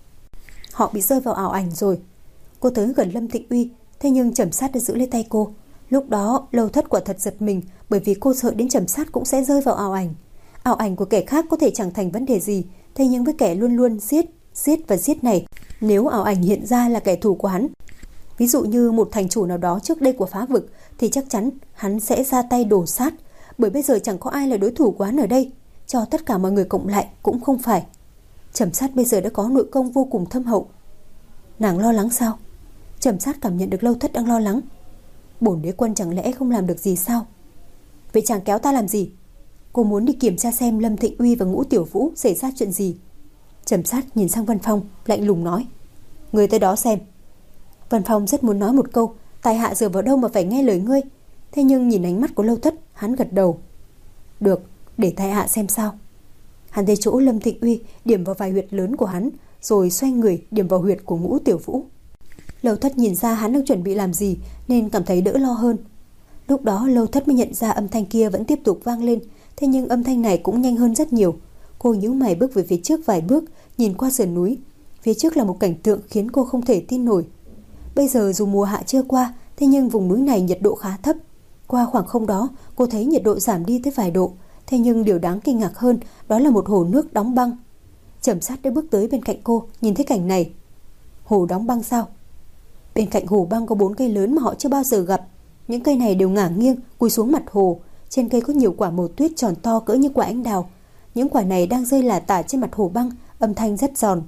Họ bị rơi vào ảo ảnh rồi. Cô tới gần Lâm Thịnh Uy, thế nhưng Trầm Sát đã giữ lấy tay cô. Lúc đó Lâu Thất quả thật giật mình, bởi vì cô sợ đến Trầm Sát cũng sẽ rơi vào ảo ảnh. Ảo ảnh của kẻ khác có thể chẳng thành vấn đề gì, thế nhưng với kẻ luôn luôn giết, giết và giết này, nếu ảo ảnh hiện ra là kẻ thù của hắn, ví dụ như một thành chủ nào đó trước đây của phá vực, thì chắc chắn hắn sẽ ra tay đổ sát. Bởi bây giờ chẳng có ai là đối thủ của hắn ở đây, cho tất cả mọi người cộng lại cũng không phải. Trầm Sát bây giờ đã có nội công vô cùng thâm hậu. Nàng lo lắng sao? Trầm Sát cảm nhận được Lâu Thất đang lo lắng. Bổn đế quân chẳng lẽ không làm được gì sao? Vậy chàng kéo ta làm gì? Cô muốn đi kiểm tra xem Lâm Thịnh Uy và Ngũ Tiểu Vũ xảy ra chuyện gì. Trầm Sát nhìn sang Vân Phong, lạnh lùng nói. Người tới đó xem. Vân Phong rất muốn nói một câu, tài hạ dựa vào đâu mà phải nghe lời ngươi. Thế nhưng nhìn ánh mắt của Lâu Thất, hắn gật đầu. Được, để tài hạ xem sao. Hắn tới chỗ Lâm Thịnh Uy, điểm vào vài huyệt lớn của hắn, rồi xoay người điểm vào huyệt của Ngũ Tiểu Vũ. Lâu Thất nhìn ra hắn đang chuẩn bị làm gì nên cảm thấy đỡ lo hơn. Lúc đó Lâu Thất mới nhận ra âm thanh kia vẫn tiếp tục vang lên, thế nhưng âm thanh này cũng nhanh hơn rất nhiều. Cô nhíu mày bước về phía trước vài bước, nhìn qua sườn núi. Phía trước là một cảnh tượng khiến cô không thể tin nổi. Bây giờ dù mùa hạ chưa qua, thế nhưng vùng núi này nhiệt độ khá thấp. Qua khoảng không đó, cô thấy nhiệt độ giảm đi tới vài độ. Thế nhưng điều đáng kinh ngạc hơn, đó là một hồ nước đóng băng. Trầm Sát đã bước tới bên cạnh cô, nhìn thấy cảnh này. Hồ đóng băng sao? Bên cạnh hồ băng có bốn cây lớn mà họ chưa bao giờ gặp. Những cây này đều ngả nghiêng, cúi xuống mặt hồ. Trên cây có nhiều quả màu tuyết tròn to cỡ như quả anh đào. Những quả này đang rơi lả tả trên mặt hồ băng, âm thanh rất giòn.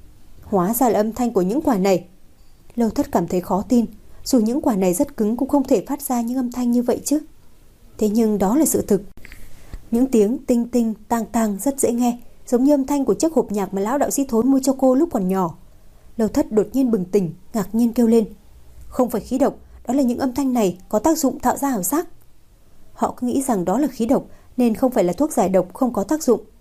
Hóa ra là âm thanh của những quả này. Lâu Thất cảm thấy khó tin. Dù những quả này rất cứng cũng không thể phát ra những âm thanh như vậy chứ. Thế nhưng đó là sự thực. Những tiếng tinh tinh, tang tang rất dễ nghe, giống như âm thanh của chiếc hộp nhạc mà lão đạo sĩ Thốn mua cho cô lúc còn nhỏ. Lâu Thất đột nhiên bừng tỉnh, ngạc nhiên kêu lên. Không phải khí độc, đó là những âm thanh này có tác dụng tạo ra ảo giác. Họ cứ nghĩ rằng đó là khí độc nên không phải là thuốc giải độc, không có tác dụng.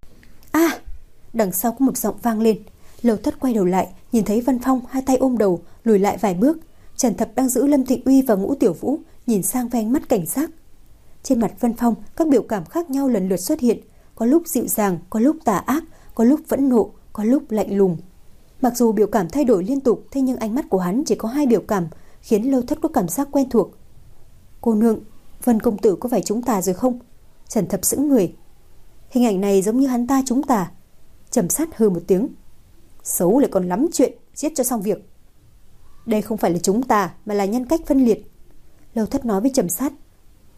À! Đằng sau có một giọng vang lên. Lâu Thất quay đầu lại, nhìn thấy Vân Phong hai tay ôm đầu, lùi lại vài bước. Trần Thập đang giữ Lâm Thịnh Uy và Ngũ Tiểu Vũ, nhìn sang với ánh mắt cảnh giác. Trên mặt Vân Phong, các biểu cảm khác nhau lần lượt xuất hiện, có lúc dịu dàng, có lúc tà ác, có lúc phẫn nộ, có lúc lạnh lùng. Mặc dù biểu cảm thay đổi liên tục, thế nhưng ánh mắt của hắn chỉ có hai biểu cảm, khiến Lâu Thất có cảm giác quen thuộc. Cô nương, Vân công tử có phải trúng tà rồi không? Trần Thập sững người. Hình ảnh này giống như hắn ta trúng tà. Trầm Sát hừ một tiếng. Xấu lại còn lắm chuyện, giết cho xong việc. Đây không phải là trúng tà mà là nhân cách phân liệt. Lâu Thất nói với Trầm Sát.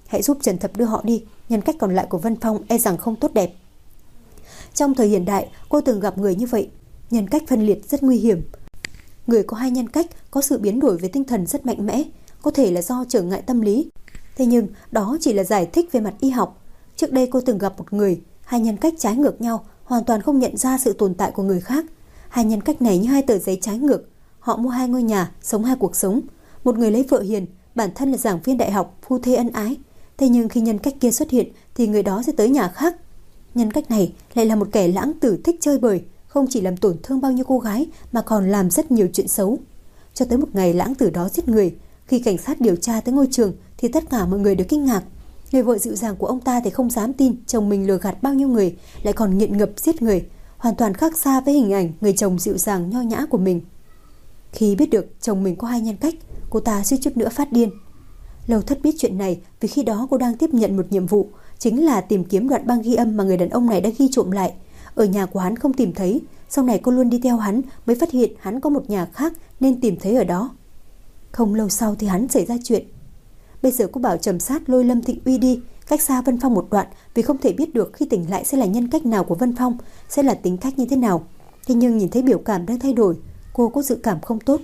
Hãy giúp Trần Thập đưa họ đi, nhân cách còn lại của Vân Phong e rằng không tốt đẹp. Trong thời hiện đại, cô từng gặp người như vậy. Nhân cách phân liệt rất nguy hiểm. Người có hai nhân cách có sự biến đổi về tinh thần rất mạnh mẽ, có thể là do trở ngại tâm lý. Thế nhưng đó chỉ là giải thích về mặt y học. Trước đây cô từng gặp một người, hai nhân cách trái ngược nhau, hoàn toàn không nhận ra sự tồn tại của người khác. Hai nhân cách này như hai tờ giấy trái ngược. Họ mua hai ngôi nhà, sống hai cuộc sống. Một người lấy vợ hiền, bản thân là giảng viên đại học, phu thê ân ái. Thế nhưng khi nhân cách kia xuất hiện thì người đó sẽ tới nhà khác. Nhân cách này lại là một kẻ lãng tử thích chơi bời, không chỉ làm tổn thương bao nhiêu cô gái mà còn làm rất nhiều chuyện xấu. Cho tới một ngày lãng tử đó giết người. Khi cảnh sát điều tra tới ngôi trường thì tất cả mọi người đều kinh ngạc. Người vợ dịu dàng của ông ta thì không dám tin chồng mình lừa gạt bao nhiêu người, lại còn nghiện ngập giết người, hoàn toàn khác xa với hình ảnh người chồng dịu dàng nho nhã của mình. Khi biết được chồng mình có hai nhân cách, cô ta suýt chút nữa phát điên. Lâu Thất biết chuyện này vì khi đó cô đang tiếp nhận một nhiệm vụ, chính là tìm kiếm đoạn băng ghi âm mà người đàn ông này đã ghi trộm lại. Ở nhà của hắn không tìm thấy, sau này cô luôn đi theo hắn mới phát hiện hắn có một nhà khác nên tìm thấy ở đó. Không lâu sau thì hắn xảy ra chuyện. Bây giờ cô bảo Trầm Sát lôi Lâm Thịnh Uy đi, cách xa Vân Phong một đoạn, vì không thể biết được khi tỉnh lại sẽ là nhân cách nào của Vân Phong, sẽ là tính cách như thế nào. Thế nhưng nhìn thấy biểu cảm đang thay đổi, cô có dự cảm không tốt.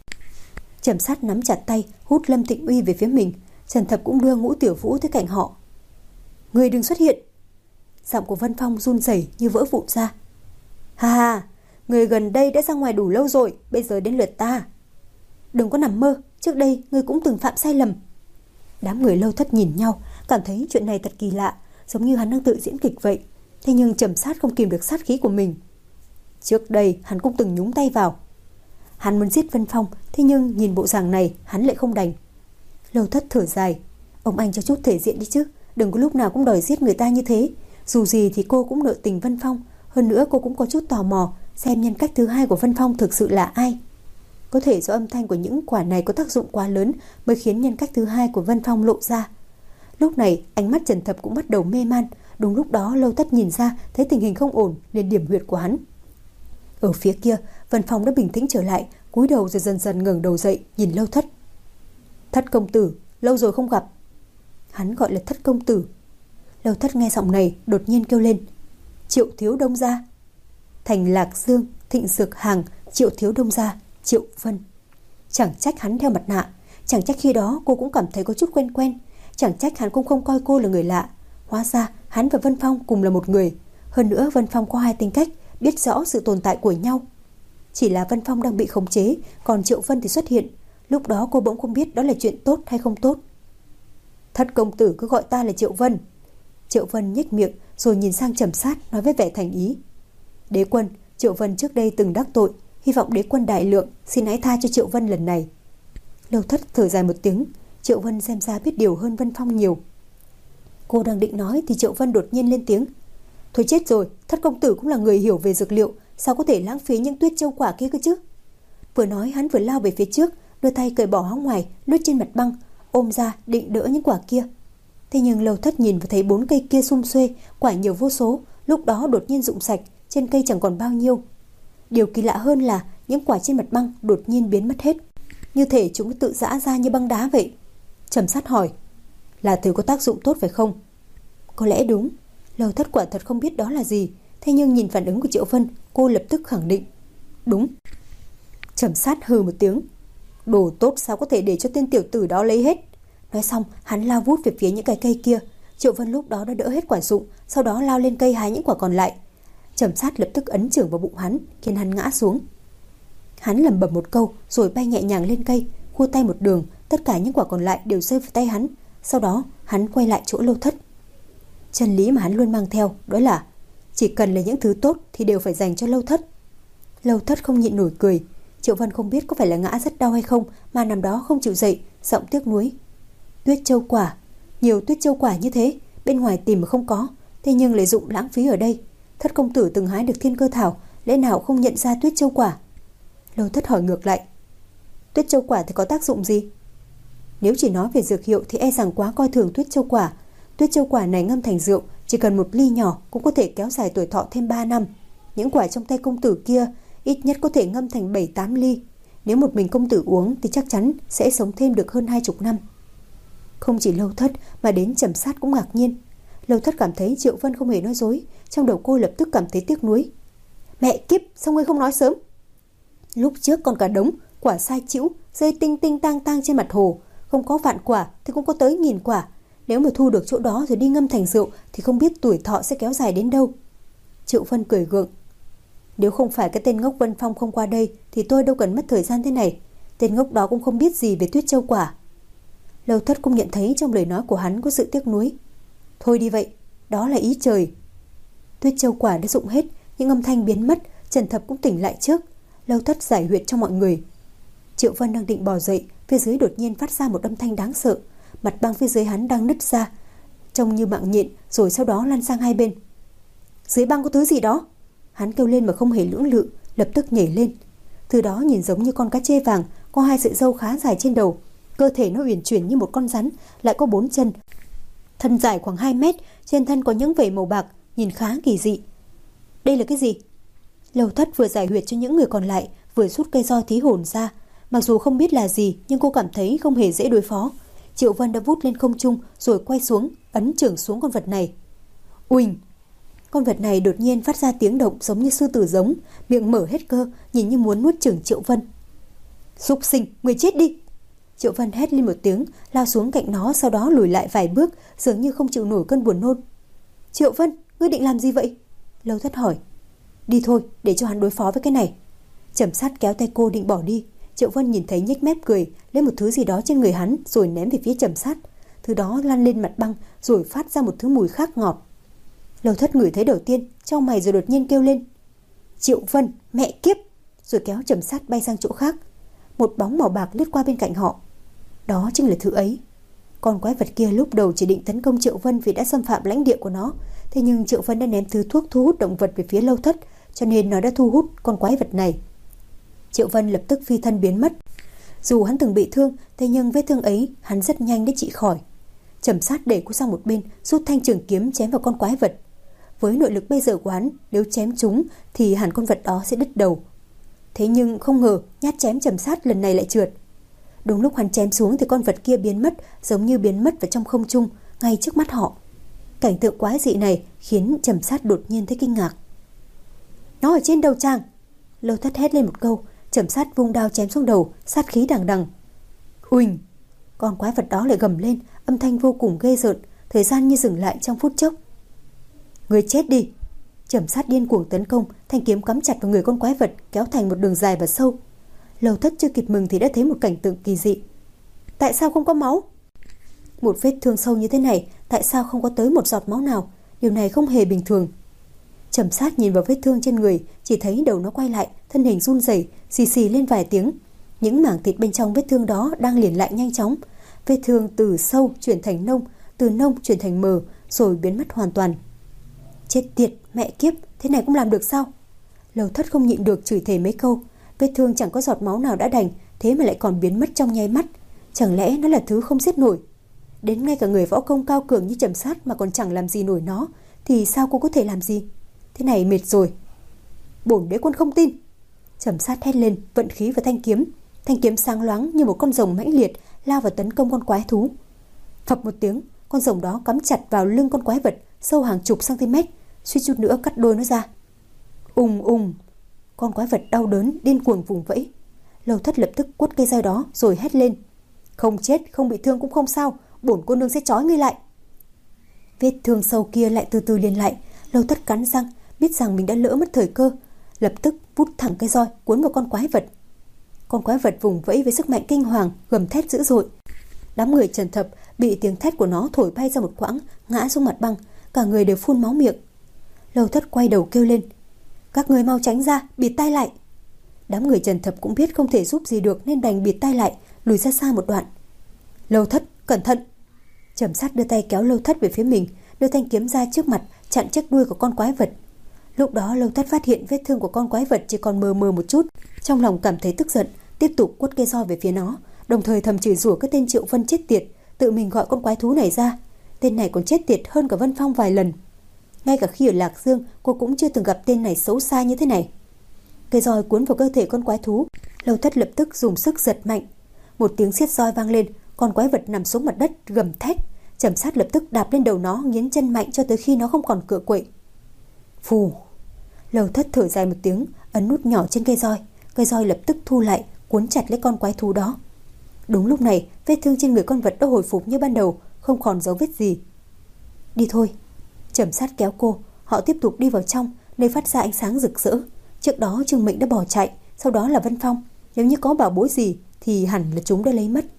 Trầm Sát nắm chặt tay, hút Lâm Thịnh Uy về phía mình. Trần Thập cũng đưa Ngũ Tiểu Vũ tới cạnh họ. Người đừng xuất hiện. Giọng của Vân Phong run rẩy như vỡ vụn ra. Ha ha, người gần đây đã ra ngoài đủ lâu rồi, bây giờ đến lượt ta. Đừng có nằm mơ, trước đây người cũng từng phạm sai lầm. Đám người Lâu Thất nhìn nhau, cảm thấy chuyện này thật kỳ lạ, giống như hắn đang tự diễn kịch vậy. Thế nhưng Trầm Sát không kìm được sát khí của mình. Trước đây hắn cũng từng nhúng tay vào. Hắn muốn giết Vân Phong, thế nhưng nhìn bộ dạng này hắn lại không đành. Lâu Thất thở dài. Ông anh cho chút thể diện đi chứ, đừng có lúc nào cũng đòi giết người ta như thế. Dù gì thì cô cũng nợ tình Vân Phong, hơn nữa cô cũng có chút tò mò xem nhân cách thứ hai của Vân Phong thực sự là ai. Có thể do âm thanh của những quả này có tác dụng quá lớn mới khiến nhân cách thứ hai của Vân Phong lộ ra. Lúc này ánh mắt Trần Thập cũng bắt đầu mê man. Đúng lúc đó Lâu Thất nhìn ra thấy tình hình không ổn nên điểm huyệt của hắn. Ở phía kia Vân Phong đã bình tĩnh trở lại, cúi đầu rồi dần dần ngẩng đầu dậy nhìn Lâu Thất. Thất công tử, lâu rồi không gặp. Hắn gọi là Thất công tử. Lâu Thất nghe giọng này đột nhiên kêu lên. Triệu Thiếu Đông gia. Thành Lạc Dương, Thịnh Dược Hàng, Triệu Thiếu Đông gia, Triệu Vân. Chẳng trách hắn đeo mặt nạ, chẳng trách khi đó cô cũng cảm thấy có chút quen quen, chẳng trách hắn cũng không coi cô là người lạ. Hóa ra hắn và Vân Phong cùng là một người. Hơn nữa Vân Phong có hai tính cách, biết rõ sự tồn tại của nhau. Chỉ là Vân Phong đang bị khống chế, còn Triệu Vân thì xuất hiện. Lúc đó cô bỗng không biết đó là chuyện tốt hay không tốt. Thất công tử cứ gọi ta là Triệu Vân. Triệu Vân nhếch miệng rồi nhìn sang Trầm Sát, nói với vẻ thành ý. Đế quân, Triệu Vân trước đây từng đắc tội, hy vọng đế quân đại lượng xin hãy tha cho Triệu Vân lần này. Lâu Thất thở dài một tiếng. Triệu Vân xem ra biết điều hơn Vân Phong nhiều. Cô đang định nói thì Triệu Vân đột nhiên lên tiếng. Thôi chết rồi, Thất công tử cũng là người hiểu về dược liệu, sao có thể lãng phí những tuyết châu quả kia cơ chứ. Vừa nói hắn vừa lao về phía trước, đưa tay cởi bỏ áo ngoài lướt trên mặt băng, ôm ra định đỡ những quả kia. Thế nhưng Lâu Thất nhìn và thấy bốn cây kia sum xuê, quả nhiều vô số, lúc đó đột nhiên rụng sạch, trên cây chẳng còn bao nhiêu. Điều kỳ lạ hơn là những quả trên mặt băng đột nhiên biến mất hết, như thể chúng tự giã ra như băng đá vậy. Trầm Sát hỏi, là thứ có tác dụng tốt phải không? Có lẽ đúng. Lâu Thất quả thật không biết đó là gì, thế nhưng nhìn phản ứng của Triệu Vân, cô lập tức khẳng định. Đúng. Trầm Sát hừ một tiếng. Đồ tốt sao có thể để cho tên tiểu tử đó lấy hết. Nói xong hắn lao vút về phía những cái cây kia. Triệu Vân lúc đó đã đỡ hết quả rụng, sau đó lao lên cây hái những quả còn lại. Trầm Sát lập tức ấn chưởng vào bụng hắn, khiến hắn ngã xuống. Hắn lẩm bẩm một câu rồi bay nhẹ nhàng lên cây, khua tay một đường, tất cả những quả còn lại đều rơi vào tay hắn. Sau đó hắn quay lại chỗ Lâu Thất. Chân lý mà hắn luôn mang theo đó là chỉ cần là những thứ tốt thì đều phải dành cho Lâu Thất. Lâu Thất không nhịn nổi cười. Triệu Vân không biết có phải là ngã rất đau hay không mà nằm đó không chịu dậy, giọng tiếc nuối. Tuyết châu quả, nhiều tuyết châu quả như thế, bên ngoài tìm mà không có, thế nhưng lại dụng lãng phí ở đây. Thất công tử từng hái được thiên cơ thảo, lẽ nào không nhận ra tuyết châu quả? Lâu Thất hỏi ngược lại. Tuyết châu quả thì có tác dụng gì? Nếu chỉ nói về dược hiệu thì e rằng quá coi thường tuyết châu quả. Tuyết châu quả này ngâm thành rượu, chỉ cần một ly nhỏ cũng có thể kéo dài tuổi thọ thêm ba năm. Những quả trong tay công tử kia ít nhất có thể ngâm thành bảy tám ly. Nếu một mình công tử uống thì chắc chắn sẽ sống thêm được hơn hai chục năm. Không chỉ Lâu Thất mà đến Trầm Sát cũng ngạc nhiên. Lâu Thất cảm thấy Triệu Vân không hề nói dối, trong đầu cô lập tức cảm thấy tiếc nuối. Mẹ kiếp, sao ngươi không nói sớm? Lúc trước còn cả đống quả sai chĩu rơi tinh tinh tang tang trên mặt hồ, không có vạn quả thì cũng có tới nghìn quả. Nếu mà thu được chỗ đó rồi đi ngâm thành rượu thì không biết tuổi thọ sẽ kéo dài đến đâu. Triệu Vân cười gượng. Nếu không phải cái tên ngốc Vân Phong không qua đây thì tôi đâu cần mất thời gian thế này. Tên ngốc đó cũng không biết gì về tuyết châu quả. Lâu Thất cũng nhận thấy trong lời nói của hắn có sự tiếc nuối. Thôi đi vậy, đó là ý trời. Tuyết châu quả đã rụng hết, những âm thanh biến mất. Trần Thập cũng tỉnh lại trước. Lâu Thất giải huyệt cho mọi người. Triệu Vân đang định bò dậy, phía dưới đột nhiên phát ra một âm thanh đáng sợ. Mặt băng phía dưới hắn đang nứt ra, trông như mạng nhện, rồi sau đó lăn sang hai bên. Dưới băng có thứ gì đó. Hắn kêu lên mà không hề lưỡng lự, lập tức nhảy lên. Thứ đó nhìn giống như con cá trê vàng, có hai sợi râu khá dài trên đầu. Cơ thể nó uyển chuyển như một con rắn, lại có bốn chân. Thân dài khoảng hai mét, trên thân có những vảy màu bạc, nhìn khá kỳ dị. Đây là cái gì? Lâu Thất vừa giải huyệt cho những người còn lại, vừa rút cây roi thí hồn ra. Mặc dù không biết là gì, nhưng cô cảm thấy không hề dễ đối phó. Triệu Vân đã vút lên không trung, rồi quay xuống, ấn chưởng xuống con vật này. Uỳnh! Con vật này đột nhiên phát ra tiếng động giống như sư tử giống, miệng mở hết cơ, nhìn như muốn nuốt chửng Triệu Vân. Súc sinh, người chết đi! Triệu Vân hét lên một tiếng, lao xuống cạnh nó, sau đó lùi lại vài bước, dường như không chịu nổi cơn buồn nôn. Triệu Vân, ngươi định làm gì vậy? Lâu Thất hỏi. Đi thôi, để cho hắn đối phó với cái này. Trầm Sát kéo tay cô định bỏ đi. Triệu Vân nhìn thấy nhếch mép cười, lấy một thứ gì đó trên người hắn rồi ném về phía Trầm Sát. Thứ đó lăn lên mặt băng rồi phát ra một thứ mùi khác ngọt. Lâu Thất ngửi thấy đầu tiên, trong mày rồi đột nhiên kêu lên. Triệu Vân, mẹ kiếp! Rồi kéo Trầm Sát bay sang chỗ khác. Một bóng màu bạc lướt qua bên cạnh họ. Đó chính là thứ ấy. Con quái vật kia lúc đầu chỉ định tấn công Triệu Vân vì đã xâm phạm lãnh địa của nó. Thế nhưng Triệu Vân đã ném thứ thuốc thu hút động vật về phía Lâu Thất, cho nên nó đã thu hút con quái vật này. Triệu Vân lập tức phi thân biến mất. Dù hắn từng bị thương, thế nhưng vết thương ấy hắn rất nhanh để trị khỏi. Trầm Sát đẩy cô sang một bên, rút thanh trường kiếm chém vào con quái vật. Với nội lực bây giờ của hắn, nếu chém trúng thì hẳn con vật đó sẽ đứt đầu. Thế nhưng không ngờ nhát chém Trầm Sát lần này lại trượt. Đúng lúc hắn chém xuống thì con vật kia biến mất, giống như biến mất vào trong không trung, ngay trước mắt họ. Cảnh tượng quái dị này khiến Trầm Sát đột nhiên thấy kinh ngạc. Nó ở trên đầu chàng! Lâu Thất hét lên một câu. Trầm Sát vung đao chém xuống đầu, sát khí đằng đằng. Uỳnh! Con quái vật đó lại gầm lên, âm thanh vô cùng ghê rợn, thời gian như dừng lại trong phút chốc. Người chết đi! Trầm Sát điên cuồng tấn công, thanh kiếm cắm chặt vào người con quái vật, kéo thành một đường dài và sâu. Lâu Thất chưa kịp mừng thì đã thấy một cảnh tượng kỳ dị. Tại sao không có máu? Một vết thương sâu như thế này, tại sao không có tới một giọt máu nào? Điều này không hề bình thường. Trầm Sát nhìn vào vết thương trên người, chỉ thấy đầu nó quay lại, thân hình run rẩy, xì xì lên vài tiếng. Những mảng thịt bên trong vết thương đó đang liền lại nhanh chóng. Vết thương từ sâu chuyển thành nông, từ nông chuyển thành mờ, rồi biến mất hoàn toàn. Chết tiệt, mẹ kiếp, thế này cũng làm được sao? Lâu Thất không nhịn được chửi thề mấy câu. Vết thương chẳng có giọt máu nào đã đành, thế mà lại còn biến mất trong nháy mắt. Chẳng lẽ nó là thứ không giết nổi? Đến ngay cả người võ công cao cường như Trầm Sát mà còn chẳng làm gì nổi nó, thì sao cô có thể làm gì? Thế này mệt rồi. Bổn đế quân không tin! Trầm Sát hét lên, vận khí vào thanh kiếm. Thanh kiếm sáng loáng như một con rồng mãnh liệt lao vào tấn công con quái thú. Phập một tiếng, con rồng đó cắm chặt vào lưng con quái vật, sâu hàng chục cm, suýt chút nữa cắt đôi nó ra. Ùng ùng! Con quái vật đau đớn điên cuồng vùng vẫy. Lâu Thất lập tức quất cây roi đó rồi hét lên. Không chết, không bị thương cũng không sao, bổn cô nương sẽ trói ngươi lại. Vết thương sâu kia lại từ từ liền lại. Lâu Thất cắn răng, biết rằng mình đã lỡ mất thời cơ, lập tức vút thẳng cây roi cuốn vào con quái vật. Con quái vật vùng vẫy với sức mạnh kinh hoàng, gầm thét dữ dội. Đám người Trần Thập bị tiếng thét của nó thổi bay ra một quãng, ngã xuống mặt băng, cả người đều phun máu miệng. Lâu Thất quay đầu kêu lên. Các người mau tránh ra, bịt tai lại. Đám người Trần Thập cũng biết không thể giúp gì được nên đành bịt tai lại, lùi ra xa một đoạn. Lâu Thất, cẩn thận! Trầm Sát đưa tay kéo Lâu Thất về phía mình, đưa thanh kiếm ra trước mặt, chặn chiếc đuôi của con quái vật. Lúc đó Lâu Thất phát hiện vết thương của con quái vật chỉ còn mờ mờ một chút, trong lòng cảm thấy tức giận, tiếp tục quất cây roi về phía nó, đồng thời thầm chửi rủa cái tên Triệu Vân chết tiệt, tự mình gọi con quái thú này ra. Tên này còn chết tiệt hơn cả Vân Phong vài lần. Ngay cả khi ở Lạc Dương, cô cũng chưa từng gặp tên này xấu xa như thế này. Cây roi cuốn vào cơ thể con quái thú, Lâu Thất lập tức dùng sức giật mạnh. Một tiếng xiết roi vang lên, Con quái vật nằm xuống mặt đất gầm thét. Trầm Sát lập tức đạp lên đầu nó, nghiến chân mạnh cho tới khi nó không còn cựa quậy. Phù. Lâu Thất thở dài một tiếng, ấn nút nhỏ trên cây roi. Cây roi lập tức thu lại, cuốn chặt lấy con quái thú đó. Đúng lúc này, vết thương trên người con vật đã hồi phục như ban đầu, không còn dấu vết gì. Đi thôi. Trầm Sát kéo cô. Họ tiếp tục đi vào trong, nơi phát ra ánh sáng rực rỡ. Trước đó Trương Mệnh đã bỏ chạy, sau đó là Vân Phong. Nếu như có bảo bối gì thì hẳn là chúng đã lấy mất.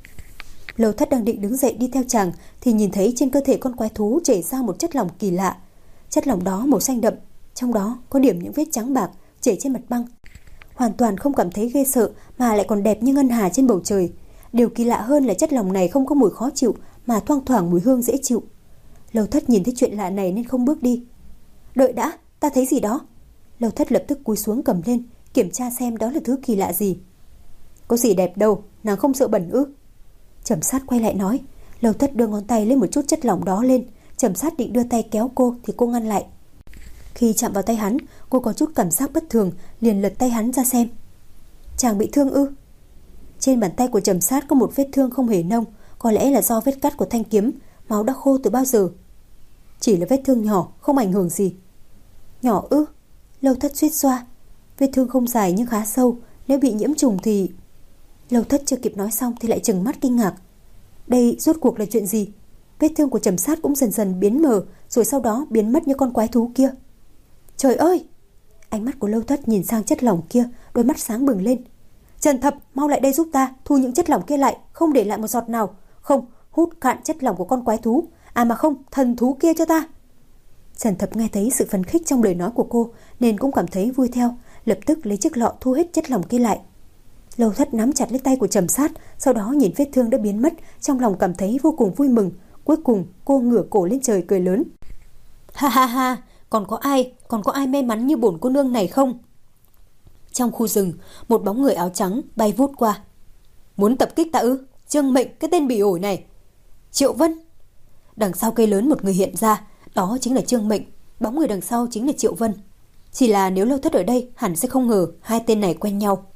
Lâu Thất đang định đứng dậy đi theo chàng thì nhìn thấy trên cơ thể con quái thú chảy ra một chất lỏng kỳ lạ. Chất lỏng đó màu xanh đậm, trong đó có điểm những vết trắng bạc chảy trên mặt băng. Hoàn toàn không cảm thấy ghê sợ mà lại còn đẹp như ngân hà trên bầu trời. Điều kỳ lạ hơn là chất lỏng này không có mùi khó chịu mà thoang thoảng mùi hương dễ chịu. Lâu Thất nhìn thấy chuyện lạ này nên không bước đi. Đợi đã, ta thấy gì đó. Lâu Thất lập tức cúi xuống cầm lên, kiểm tra xem đó là thứ kỳ lạ gì. Có gì đẹp đâu, nàng không sợ bẩn ư? Trầm Sát quay lại nói. Lâu Thất đưa ngón tay lấy một chút chất lỏng đó lên. Trầm Sát định đưa tay kéo cô thì cô ngăn lại. Khi chạm vào tay hắn, cô có chút cảm giác bất thường, liền lật tay hắn ra xem. Chàng bị thương ư? Trên bàn tay của Trầm Sát có một vết thương không hề nông, có lẽ là do vết cắt của thanh kiếm, máu đã khô từ bao giờ. Chỉ là vết thương nhỏ, không ảnh hưởng gì. Nhỏ ư? Lâu Thất suýt xoa. Vết thương không dài nhưng khá sâu, nếu bị nhiễm trùng thì... Lâu Thất chưa kịp nói xong thì lại trừng mắt kinh ngạc. Đây rốt cuộc là chuyện gì? Vết thương của Trầm Sát cũng dần dần biến mờ, rồi sau đó biến mất như con quái thú kia. Trời ơi! Ánh mắt của Lâu Thất nhìn sang chất lỏng kia, đôi mắt sáng bừng lên. Trần Thập, mau lại đây giúp ta, thu những chất lỏng kia lại, không để lại một giọt nào. Không, hút cạn chất lỏng của con quái thú. À mà không, thần thú kia cho ta. Trần Thập nghe thấy sự phấn khích trong lời nói của cô nên cũng cảm thấy vui theo, lập tức lấy chiếc lọ thu hết chất lỏng kia lại. Lâu Thất nắm chặt lấy tay của Trầm Sát, sau đó nhìn vết thương đã biến mất, trong lòng cảm thấy vô cùng vui mừng. Cuối cùng cô ngửa cổ lên trời cười lớn. Ha ha ha, còn có ai, còn có ai may mắn như bổn cô nương này không? Trong khu rừng, một bóng người áo trắng bay vút qua. Muốn tập kích ta ư? Trương Mệnh, cái tên bị ổi này. Triệu Vân. Đằng sau cây lớn một người hiện ra, đó chính là Trương Mệnh, bóng người đằng sau chính là Triệu Vân. Chỉ là nếu Lâu Thất ở đây hẳn sẽ không ngờ hai tên này quen nhau.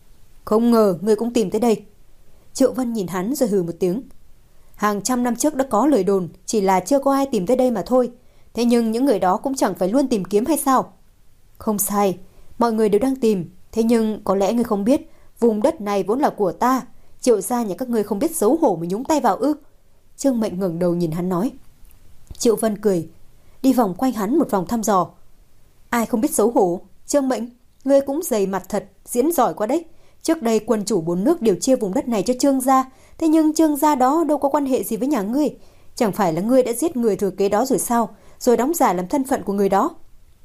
Không ngờ ngươi cũng tìm tới đây. Triệu Vân nhìn hắn rồi hừ một tiếng. Hàng trăm năm trước đã có lời đồn, chỉ là chưa có ai tìm tới đây mà thôi. Thế nhưng những người đó cũng chẳng phải luôn tìm kiếm hay sao? Không sai, mọi người đều đang tìm. Thế nhưng có lẽ ngươi không biết, vùng đất này vốn là của ta. Triệu gia nhà các ngươi không biết xấu hổ mà nhúng tay vào ư? Trương Mệnh ngẩng đầu nhìn hắn nói. Triệu Vân cười, đi vòng quanh hắn một vòng thăm dò. Ai không biết xấu hổ? Trương Mệnh, ngươi cũng dày mặt thật, diễn giỏi quá đấy. Trước đây quân chủ bốn nước đều chia vùng đất này cho Trương gia, thế nhưng Trương gia đó đâu có quan hệ gì với nhà ngươi. Chẳng phải là ngươi đã giết người thừa kế đó rồi sao, rồi đóng giả làm thân phận của người đó?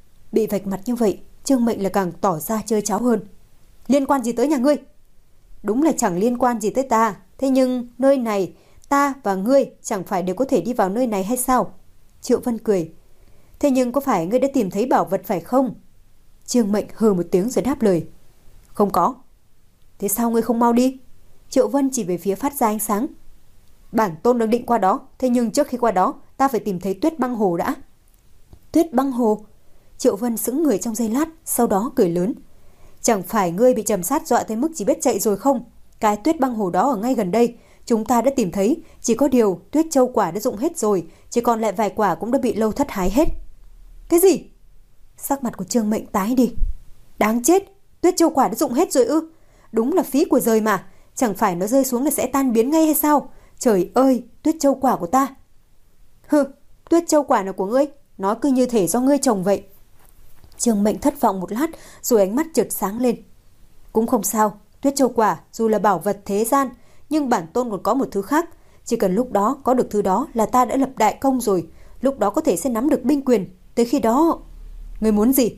Bị vạch mặt như vậy, Trương Mệnh là càng tỏ ra chơi cháo hơn. Liên quan gì tới nhà ngươi? Đúng là chẳng liên quan gì tới ta, thế nhưng nơi này, ta và ngươi chẳng phải đều có thể đi vào nơi này hay sao? Triệu Vân cười. Thế nhưng có phải ngươi đã tìm thấy bảo vật phải không? Trương Mệnh hừ một tiếng rồi đáp lời. Không có. Thế sao ngươi không mau đi? Triệu Vân chỉ về phía phát ra ánh sáng. Bản tôn đang định qua đó, thế nhưng trước khi qua đó, ta phải tìm thấy Tuyết Băng Hồ đã. Tuyết Băng Hồ? Triệu Vân sững người trong giây lát, sau đó cười lớn. Chẳng phải ngươi bị Trầm Sát dọa tới mức chỉ biết chạy rồi không? Cái Tuyết Băng Hồ đó ở ngay gần đây, chúng ta đã tìm thấy, chỉ có điều Tuyết Châu quả đã dụng hết rồi, chỉ còn lại vài quả cũng đã bị Lâu Thất hái hết. Cái gì? Sắc mặt của Trương Mệnh tái đi. Đáng chết, Tuyết Châu quả đã dụng hết rồi ư? Đúng là phí của rời mà, chẳng phải nó rơi xuống là sẽ tan biến ngay hay sao? Trời ơi, Tuyết Châu quả của ta. Hừ, Tuyết Châu quả nào của ngươi? Nó cứ như thể do ngươi trồng vậy. Trương Mệnh thất vọng một lát, rồi ánh mắt chợt sáng lên. Cũng không sao, Tuyết Châu quả dù là bảo vật thế gian, nhưng bản tôn còn có một thứ khác. Chỉ cần lúc đó có được thứ đó là ta đã lập đại công rồi. Lúc đó có thể sẽ nắm được binh quyền. Tới khi đó... Ngươi muốn gì?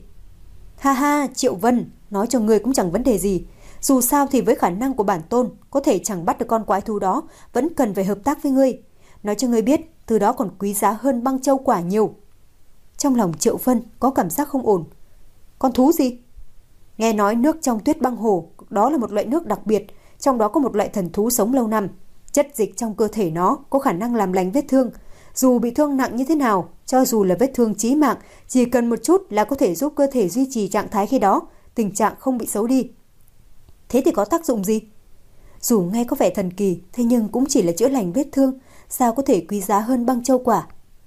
Ha ha, Triệu Vân, nói cho ngươi cũng chẳng vấn đề gì. Dù sao thì với khả năng của bản tôn, có thể chẳng bắt được con quái thú đó, vẫn cần phải hợp tác với ngươi. Nói cho ngươi biết, từ đó còn quý giá hơn băng châu quả nhiều. Trong lòng Triệu Vân có cảm giác không ổn. Con thú gì? Nghe nói nước trong Tuyết Băng Hồ, đó là một loại nước đặc biệt, trong đó có một loại thần thú sống lâu năm. Chất dịch trong cơ thể nó có khả năng làm lành vết thương. Dù bị thương nặng như thế nào, cho dù là vết thương chí mạng, chỉ cần một chút là có thể giúp cơ thể duy trì trạng thái khi đó, tình trạng không bị xấu đi. Thế thì có tác dụng gì? Dù nghe có vẻ thần kỳ, thế nhưng cũng chỉ là chữa lành vết thương, sao có thể quý giá hơn băng châu quả.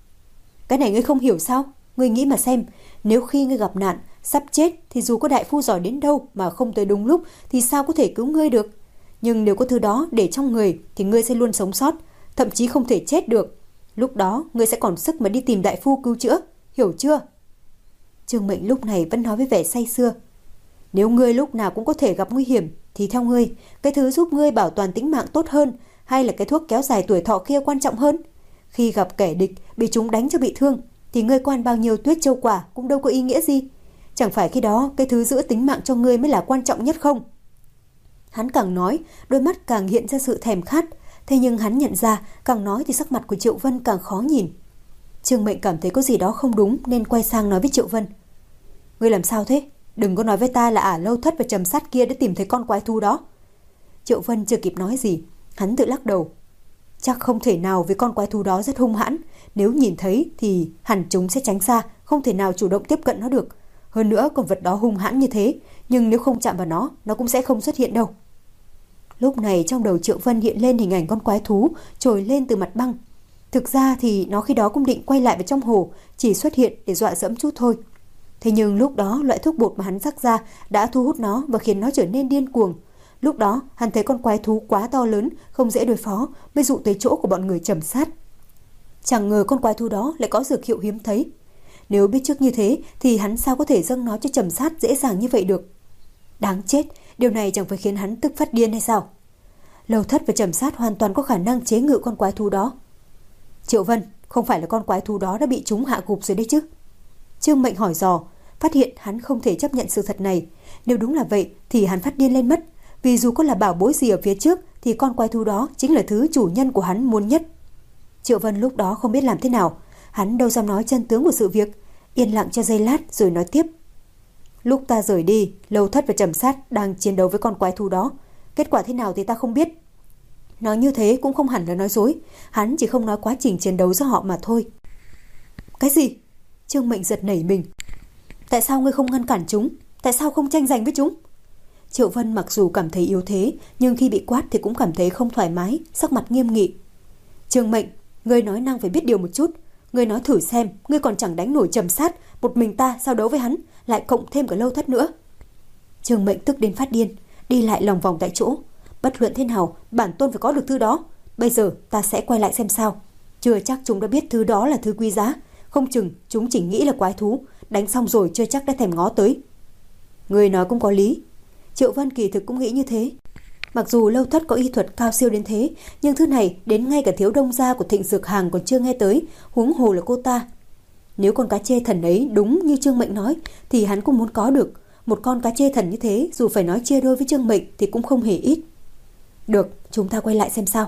Cái này ngươi không hiểu sao? Ngươi nghĩ mà xem, nếu khi ngươi gặp nạn, sắp chết thì dù có đại phu giỏi đến đâu mà không tới đúng lúc thì sao có thể cứu ngươi được. Nhưng nếu có thứ đó để trong người thì ngươi sẽ luôn sống sót, thậm chí không thể chết được. Lúc đó ngươi sẽ còn sức mà đi tìm đại phu cứu chữa, hiểu chưa? Trương Mệnh lúc này vẫn nói với vẻ say sưa. Nếu ngươi lúc nào cũng có thể gặp nguy hiểm thì theo ngươi, cái thứ giúp ngươi bảo toàn tính mạng tốt hơn hay là cái thuốc kéo dài tuổi thọ kia quan trọng hơn? Khi gặp kẻ địch bị chúng đánh cho bị thương thì ngươi quan bao nhiêu tuyết châu quả cũng đâu có ý nghĩa gì. Chẳng phải khi đó cái thứ giữ tính mạng cho ngươi mới là quan trọng nhất không? Hắn càng nói, đôi mắt càng hiện ra sự thèm khát. Thế nhưng hắn nhận ra, càng nói thì sắc mặt của Triệu Vân càng khó nhìn. Trương Mệnh cảm thấy có gì đó không đúng nên quay sang nói với Triệu Vân. Ngươi làm sao thế? Đừng có nói với ta là ả Lâu Thất và Trầm Sát kia đã tìm thấy con quái thú đó. Triệu Vân chưa kịp nói gì, hắn tự lắc đầu. Chắc không thể nào, vì con quái thú đó rất hung hãn. Nếu nhìn thấy thì hẳn chúng sẽ tránh xa, không thể nào chủ động tiếp cận nó được. Hơn nữa con vật đó hung hãn như thế, nhưng nếu không chạm vào nó, nó cũng sẽ không xuất hiện đâu. Lúc này trong đầu Triệu Vân hiện lên hình ảnh con quái thú trồi lên từ mặt băng. Thực ra thì nó khi đó cũng định quay lại vào trong hồ, chỉ xuất hiện để dọa dẫm chút thôi. Thế nhưng lúc đó loại thuốc bột mà hắn rắc ra đã thu hút nó và khiến nó trở nên điên cuồng. Lúc đó hắn thấy con quái thú quá to lớn, không dễ đối phó, mới dụ tới chỗ của bọn người Trầm Sát. Chẳng ngờ con quái thú đó lại có dược hiệu hiếm thấy. Nếu biết trước như thế thì hắn sao có thể dâng nó cho Trầm Sát dễ dàng như vậy được. Đáng chết, điều này chẳng phải khiến hắn tức phát điên hay sao? Lâu Thất và Trầm Sát hoàn toàn có khả năng chế ngự con quái thú đó. Triệu Vân, không phải là con quái thú đó đã bị chúng hạ gục rồi đấy chứ? Trương Mệnh hỏi dò, phát hiện hắn không thể chấp nhận sự thật này. Nếu đúng là vậy thì hắn phát điên lên mất. Vì dù có là bảo bối gì ở phía trước thì con quái thú đó chính là thứ chủ nhân của hắn muốn nhất. Triệu Vân lúc đó không biết làm thế nào. Hắn đâu dám nói chân tướng của sự việc. Yên lặng cho giây lát rồi nói tiếp. Lúc ta rời đi, Lâu Thất và Trầm Sát đang chiến đấu với con quái thú đó. Kết quả thế nào thì ta không biết. Nói như thế cũng không hẳn là nói dối. Hắn chỉ không nói quá trình chiến đấu giữa họ mà thôi. Cái gì? Trương Mệnh giật nảy mình. Tại sao ngươi không ngăn cản chúng? Tại sao không tranh giành với chúng? Triệu Vân mặc dù cảm thấy yếu thế, nhưng khi bị quát thì cũng cảm thấy không thoải mái, sắc mặt nghiêm nghị. Trương Mệnh, ngươi nói năng phải biết điều một chút. Ngươi nói thử xem, ngươi còn chẳng đánh nổi Trầm Sát, một mình ta sao đấu với hắn, lại cộng thêm cả Lâu Thất nữa. Trương Mệnh tức đến phát điên, đi lại lòng vòng tại chỗ. Bất luận thế nào, bản tôn phải có được thứ đó. Bây giờ ta sẽ quay lại xem sao. Chưa chắc chúng đã biết thứ đó là thứ quý giá. Không chừng chúng chỉ nghĩ là quái thú. Đánh xong rồi chưa chắc đã thèm ngó tới. Người nói cũng có lý. Triệu Vân kỳ thực cũng nghĩ như thế. Mặc dù Lâu Thất có y thuật cao siêu đến thế, nhưng thứ này đến ngay cả thiếu đông gia của Thịnh Dược Hàng còn chưa nghe tới, huống hồ là cô ta. Nếu con cá chê thần ấy đúng như Trương Mệnh nói thì hắn cũng muốn có được. Một con cá chê thần như thế, dù phải nói chia đôi với Trương Mệnh thì cũng không hề ít. Được, chúng ta quay lại xem sao.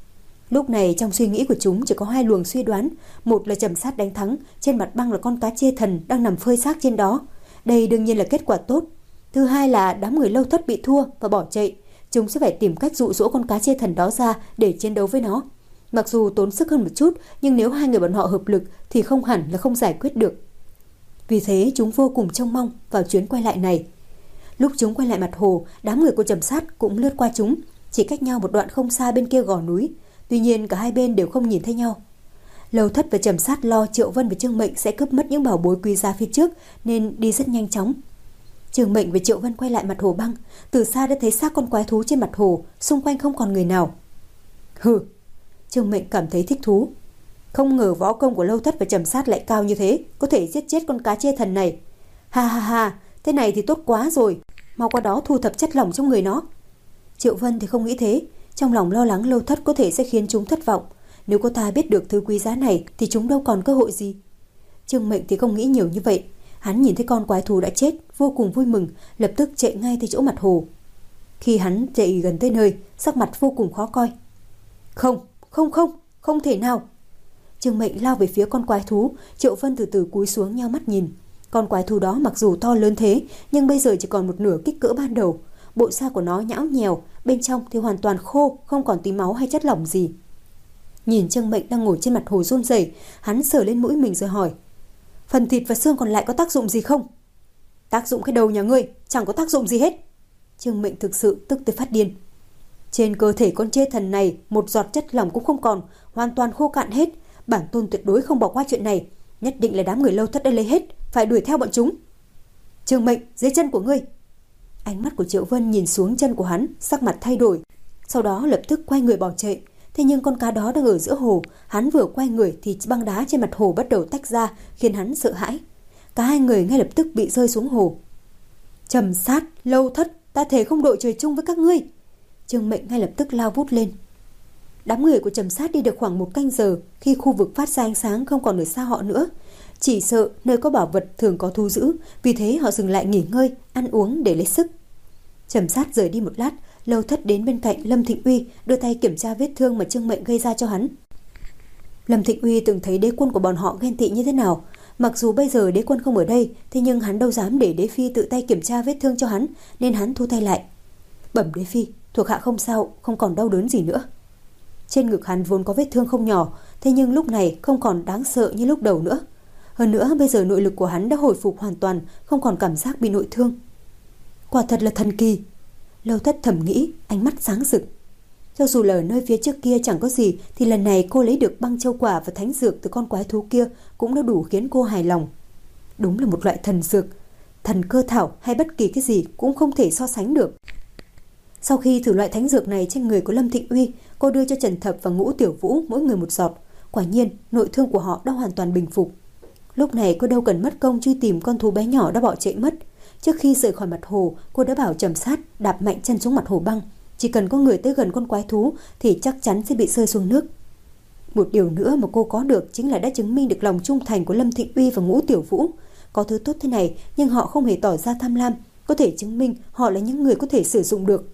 Lúc này trong suy nghĩ của chúng chỉ có hai luồng suy đoán. Một là Trầm Sát đánh thắng, trên mặt băng là con cá chê thần đang nằm phơi xác trên đó. Đây đương nhiên là kết quả tốt. Thứ hai là đám người Lâu Thất bị thua và bỏ chạy. Chúng sẽ phải tìm cách dụ dỗ con cá chê thần đó ra để chiến đấu với nó. Mặc dù tốn sức hơn một chút, nhưng nếu hai người bọn họ hợp lực thì không hẳn là không giải quyết được. Vì thế chúng vô cùng trông mong vào chuyến quay lại này. Lúc chúng quay lại mặt hồ, đám người của Trầm Sát cũng lướt qua chúng, chỉ cách nhau một đoạn không xa bên kia gò núi. Tuy nhiên cả hai bên đều không nhìn thấy nhau. Lâu Thất và Trầm Sát lo Triệu Vân và Trương Mệnh sẽ cướp mất những bảo bối quý giá phía trước nên đi rất nhanh chóng. Trương Mệnh và Triệu Vân quay lại mặt hồ băng, từ xa đã thấy xác con quái thú trên mặt hồ, xung quanh không còn người nào. Hừ, Trương Mệnh cảm thấy thích thú. Không ngờ võ công của Lâu Thất và Trầm Sát lại cao như thế, có thể giết chết con cá chê thần này. Ha ha ha, thế này thì tốt quá rồi, mau qua đó thu thập chất lỏng trong người nó. Triệu Vân thì không nghĩ thế, trong lòng lo lắng Lâu Thất có thể sẽ khiến chúng thất vọng. Nếu cô ta biết được thứ quý giá này thì chúng đâu còn cơ hội gì. Trương Mệnh thì không nghĩ nhiều như vậy. Hắn nhìn thấy con quái thú đã chết, vô cùng vui mừng, lập tức chạy ngay tới chỗ mặt hồ. Khi hắn chạy gần tới nơi, sắc mặt vô cùng khó coi. Không, không không, không thể nào. Trương Mệnh lao về phía con quái thú. Triệu Vân từ từ cúi xuống nheo mắt nhìn. Con quái thú đó mặc dù to lớn thế, nhưng bây giờ chỉ còn một nửa kích cỡ ban đầu. Bộ da của nó nhão nhèo, bên trong thì hoàn toàn khô, không còn tí máu hay chất lỏng gì. Nhìn Trương Mệnh đang ngồi trên mặt hồ run rẩy, hắn sờ lên mũi mình rồi hỏi: phần thịt và xương còn lại có tác dụng gì không? Tác dụng cái đầu nhà ngươi, chẳng có tác dụng gì hết. Trương Mệnh thực sự tức tới phát điên. Trên cơ thể con chê thần này một giọt chất lỏng cũng không còn, hoàn toàn khô cạn hết. Bản tôn tuyệt đối không bỏ qua chuyện này, nhất định là đám người Lâu Thất đã lấy hết, phải đuổi theo bọn chúng. Trương Mệnh, dưới chân của ngươi. Ánh mắt của Triệu Vân nhìn xuống chân của hắn, sắc mặt thay đổi, sau đó lập tức quay người bỏ chạy. Thế nhưng con cá đó đang ở giữa hồ, hắn vừa quay người thì băng đá trên mặt hồ bắt đầu tách ra, khiến hắn sợ hãi. Cả hai người ngay lập tức bị rơi xuống hồ. Trầm Sát, Lâu Thất, ta thề không đội trời chung với các ngươi. Trương Mệnh ngay lập tức lao vút lên. Đám người của Trầm Sát đi được khoảng một canh giờ, khi khu vực phát ra ánh sáng không còn ở xa họ nữa. Chỉ sợ nơi có bảo vật thường có thu giữ, vì thế họ dừng lại nghỉ ngơi, ăn uống để lấy sức. Trầm Sát rời đi một lát, Lâu Thất đến bên cạnh Lâm Thịnh Uy, đưa tay kiểm tra vết thương mà Trương Mệnh gây ra cho hắn. Lâm Thịnh Uy từng thấy đế quân của bọn họ ghen tị như thế nào. Mặc dù bây giờ đế quân không ở đây, thế nhưng hắn đâu dám để đế phi tự tay kiểm tra vết thương cho hắn, nên hắn thu tay lại. Bẩm đế phi, thuộc hạ không sao, không còn đau đớn gì nữa. Trên ngực hắn vốn có vết thương không nhỏ, thế nhưng lúc này không còn đáng sợ như lúc đầu nữa. Hơn nữa bây giờ nội lực của hắn đã hồi phục hoàn toàn, không còn cảm giác bị nội thương. Quả thật là thần kỳ. Lâu Thất thầm nghĩ, ánh mắt sáng rực. Cho dù là ở nơi phía trước kia chẳng có gì, thì lần này cô lấy được băng châu quả và thánh dược từ con quái thú kia cũng đã đủ khiến cô hài lòng. Đúng là một loại thần dược, thần cơ thảo hay bất kỳ cái gì cũng không thể so sánh được. Sau khi thử loại thánh dược này trên người của Lâm Thịnh Uy, cô đưa cho Trần Thập và Ngũ Tiểu Vũ mỗi người một giọt. Quả nhiên, nội thương của họ đã hoàn toàn bình phục. Lúc này cô đâu cần mất công truy tìm con thú bé nhỏ đã bỏ chạy mất. Trước khi rời khỏi mặt hồ, cô đã bảo Trầm Sát đạp mạnh chân xuống mặt hồ băng. Chỉ cần có người tới gần con quái thú thì chắc chắn sẽ bị rơi xuống nước. Một điều nữa mà cô có được chính là đã chứng minh được lòng trung thành của Lâm Thịnh Uy và Ngũ Tiểu Vũ. Có thứ tốt thế này nhưng họ không hề tỏ ra tham lam, có thể chứng minh họ là những người có thể sử dụng được.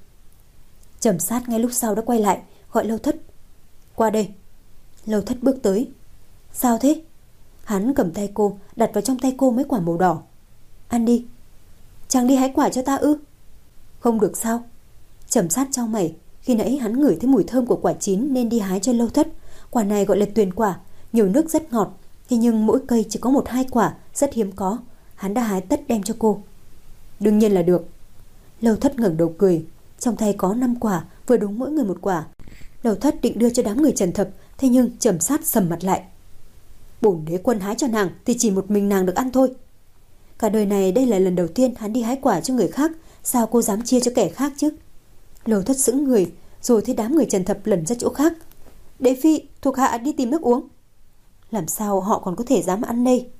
Trầm Sát ngay lúc sau đã quay lại, gọi Lâu Thất. Qua đây. Lâu Thất bước tới. Sao thế? Hắn cầm tay cô, đặt vào trong tay cô mấy quả màu đỏ. Ăn đi. Chàng đi hái quả cho ta ư? Không được sao? Trầm Sát chau mày, khi nãy hắn ngửi thấy mùi thơm của quả chín nên đi hái cho Lâu Thất. Quả này gọi là tuyền quả, nhiều nước rất ngọt, thế nhưng mỗi cây chỉ có một hai quả, rất hiếm có. Hắn đã hái tất đem cho cô. Đương nhiên là được. Lâu Thất ngẩng đầu cười, trong tay có năm quả, vừa đúng mỗi người một quả. Lâu Thất định đưa cho đám người Trần Thập, thế nhưng Trầm Sát sầm mặt lại. Bổn đế quân hái cho nàng thì chỉ một mình nàng được ăn thôi. Cả đời này đây là lần đầu tiên hắn đi hái quả cho người khác, sao cô dám chia cho kẻ khác chứ? Lâu Thất sững người, rồi thấy đám người Trần Thập lẩn ra chỗ khác. Đế phi, thuộc hạ đi tìm nước uống. Làm sao họ còn có thể dám ăn đây?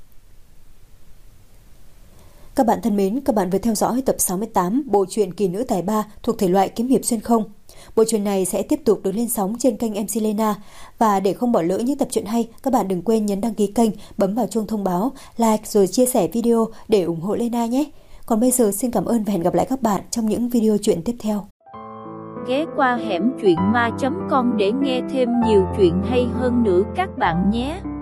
Các bạn thân mến, các bạn vừa theo dõi tập sáu mươi tám bộ truyện Kỳ Nữ Tài Ba thuộc thể loại kiếm hiệp xuyên không. Bộ truyện này sẽ tiếp tục được lên sóng trên kênh em xê Lena. Và để không bỏ lỡ những tập truyện hay, các bạn đừng quên nhấn đăng ký kênh, bấm vào chuông thông báo, like rồi chia sẻ video để ủng hộ Lena nhé. Còn bây giờ xin cảm ơn và hẹn gặp lại các bạn trong những video truyện tiếp theo. Ghé qua hẻm truyện ma chấm com để nghe thêm nhiều chuyện hay hơn nữa các bạn nhé.